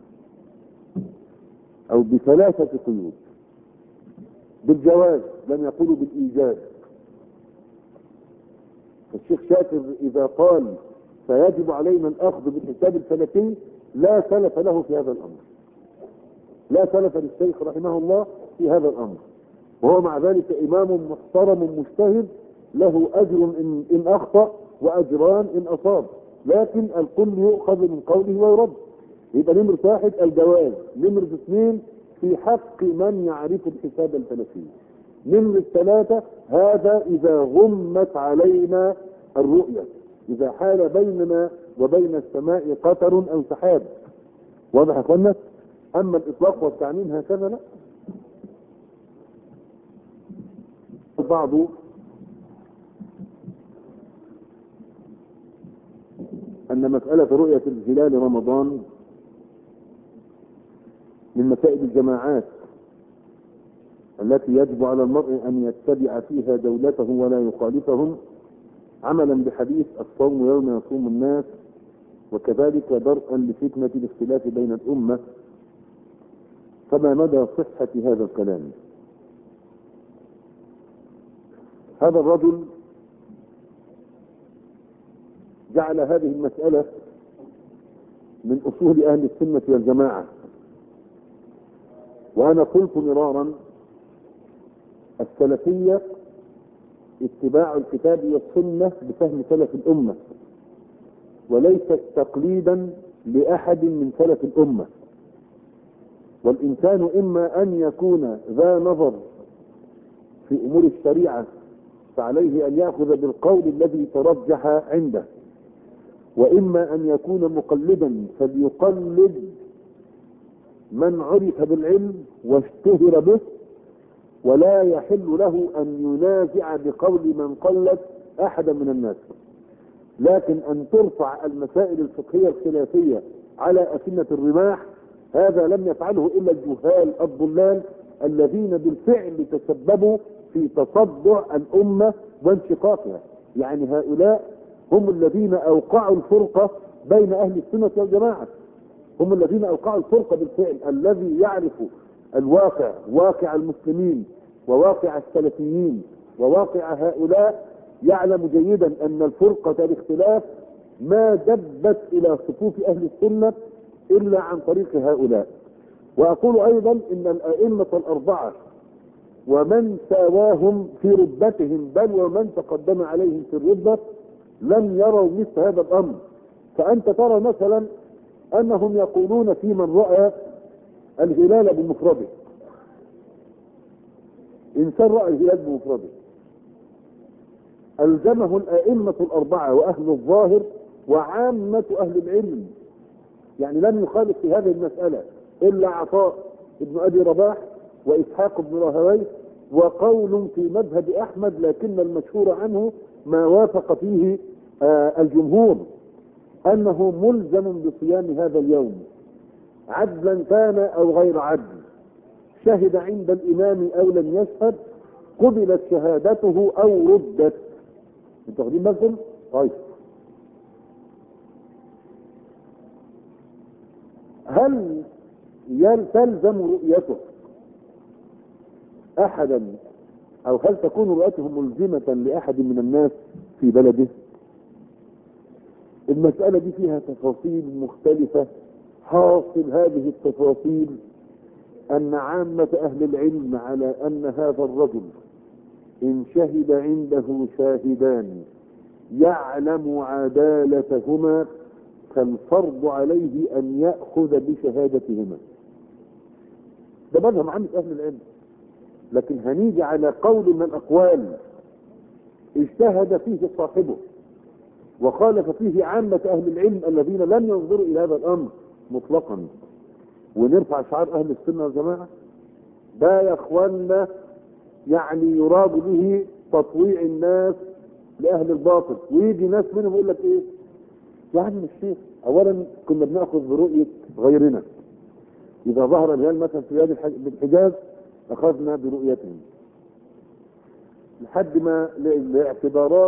أو بثلاثة قيود: بالجواز، لم يقولوا بالإيجاب. الشيخ شاكر إذا قال فيجب علينا الأخذ بالحساب الفلكي لا سلف له في هذا الأمر، لا سلف للشيخ رحمه الله في هذا الأمر، وهو مع ذلك إمام محترم مجتهد له أجر إن, إن أخطأ وأجران إن أصاب، لكن الكل يؤخذ من قوله ويرد. يبقى نمرة واحد الجواز، نمرة اثنين في حق من يعرف الحساب الفلكي، نمرة ثلاثة هذا إذا غمت علينا الرؤية، إذا حال بيننا وبين السماء قطر أو سحاب. واضح يا اخوانا؟ أما الإطلاق والتعميم هكذا لا. البعض أن مسألة رؤية الهلال رمضان من مسائل الجماعات التي يجب على المرء أن يتبع فيها دولته ولا يخالفهم، عملا بحديث الصوم يوم يصوم الناس، وكذلك درءا لفتنة الاختلاف بين الأمة. فما مدى صحة هذا الكلام؟ هذا الرجل جعل هذه المسألة من أصول أهل السنة والجماعة، وأنا قلت مرارا: السلفية اتباع الكتاب والسنة بفهم سلف الأمة، وليست تقليدا لأحد من سلف الأمة. والإنسان إما أن يكون ذا نظر في أمور الشريعة فعليه أن يأخذ بالقول الذي ترجح عنده، وإما أن يكون مقلدا فليقلد من عرف بالعلم واشتهر به، ولا يحل له أن ينازع بقول من قلد أحدا من الناس. لكن أن ترفع المسائل الفقهية الخلافية على أسنة الرماح هذا لم يفعله إلا الجهال الضلال الذين بالفعل تسببوا في تصدع الأمة وانشقاقها. يعني هؤلاء هم الذين أوقعوا الفرقة بين أهل السنة والجماعة، هم الذين أوقعوا الفرقة بالفعل. الذي يعرف الواقع، واقع المسلمين وواقع السلفيين وواقع هؤلاء، يعلم جيدا أن الفرقة الاختلاف ما دبت إلى صفوف أهل السنة إلا عن طريق هؤلاء. وأقول أيضا إن الأئمة الأربعة ومن ساواهم في رتبتهم بل ومن تقدم عليهم في الرتبة لم يروا مثل هذا الأمر. فأنت ترى مثلا أنهم يقولون في من رأى الهلال بمفرده، إنسان رأى الهلال بمفرده ألزمه الأئمة الأربعة وأهل الظاهر وعامة أهل العلم، يعني لم يخالف في هذه المسألة إلا عطاء ابن أبي رباح وإسحاق بن راهويه وقول في مذهب أحمد، لكن المشهور عنه ما وافق فيه آه الجمهور، أنه ملزم بصيام هذا اليوم عدلا كان أو غير عدل، شهد عند الإمام أو لم يشهد، قبلت شهادته أو ردت. انتوا واخدين بالكم؟ طيب، هل تلزم رؤيته أحدا، أو هل تكون رؤيته ملزمة لأحد من الناس في بلده؟ المسألة دي فيها تفاصيل مختلفة. حاصل هذه التفاصيل أن عامة أهل العلم على أن هذا الرجل إن شهد عنده شاهدان يعلم عدالتهما فالفرض عليه أن يأخذ بشهادتهما. ده مذهب عامة أهل العلم. لكن هنيجي على قول من الأقوال اجتهد فيه صاحبه وخالف فيه عامة أهل العلم الذين لم ينظروا إلى هذا الأمر مطلقا، ونرفع شعار أهل السنة والجماعة. ده يا أخوانا يعني يراد به تطويع الناس لأهل الباطل، ويجي ناس منهم يقول لك إيه يا عم الشيخ، أولا كنا بنأخذ برؤية غيرنا، إذا ظهر الهلال مثلا في بلاد الحجاز أخذنا برؤيتهم، لحد ما لاعتبارات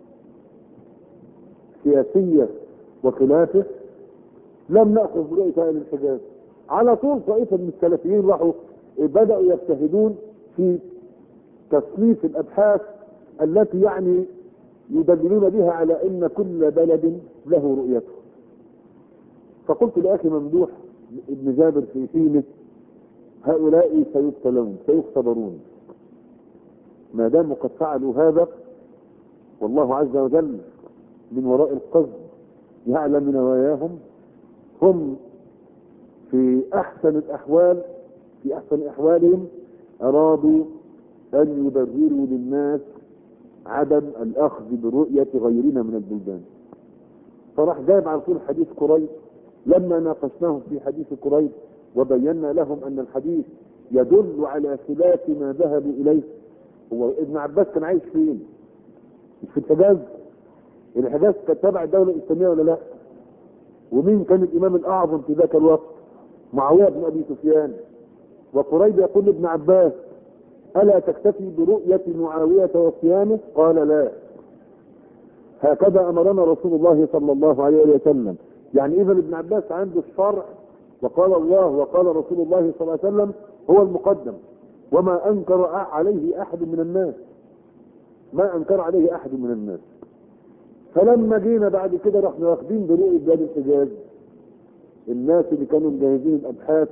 سياسية وخلافه لم نأخذ برؤية أهل الحجاز. على طول طائفة من السلفيين راحوا بدأوا يجتهدون في تصنيف الأبحاث التي يعني يدللون بها على أن كل بلد له رؤيته. فقلت لأخي ممدوح ابن جابر في حينه هؤلاء سيبتلون سيختبرون، ما داموا قد فعلوا هذا والله عز وجل من وراء القصد يعلم نواياهم، هم في أحسن الأحوال في أحسن أحوالهم أرادوا أن يبرروا للناس عدم الأخذ برؤية غيرنا من البلدان. فراح جايب على طول حديث قريب، لما ناقشناهم في حديث قريب وبينا لهم أن الحديث يدل على خلاف ما ذهبوا إليه. هو ابن عباس كان عايش فين؟ في الحجاز. الحجاز كانت تبع الدولة الإسلامية ولا لا؟ ومين كان الإمام الأعظم في ذاك الوقت؟ معاوية بن أبي سفيان. وقريب يقول لابن عباس ألا تكتفي برؤية معاوية وصيامه؟ قال لا، هكذا أمرنا رسول الله صلى الله عليه وسلم. يعني إذا ابن عباس عنده الشرع وقال الله وقال رسول الله صلى الله عليه وسلم هو المقدم، وما أنكر عليه أحد من الناس، ما أنكر عليه أحد من الناس. فلما جينا بعد كده رحنا واخدين برؤية بلاد الحجاز، الناس اللي كانوا مجهزين الأبحاث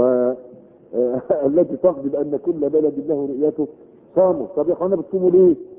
والتي تقضي بأن كل بلد له رؤيته صاموا. طب يا اخوانا بتصوموا ليه؟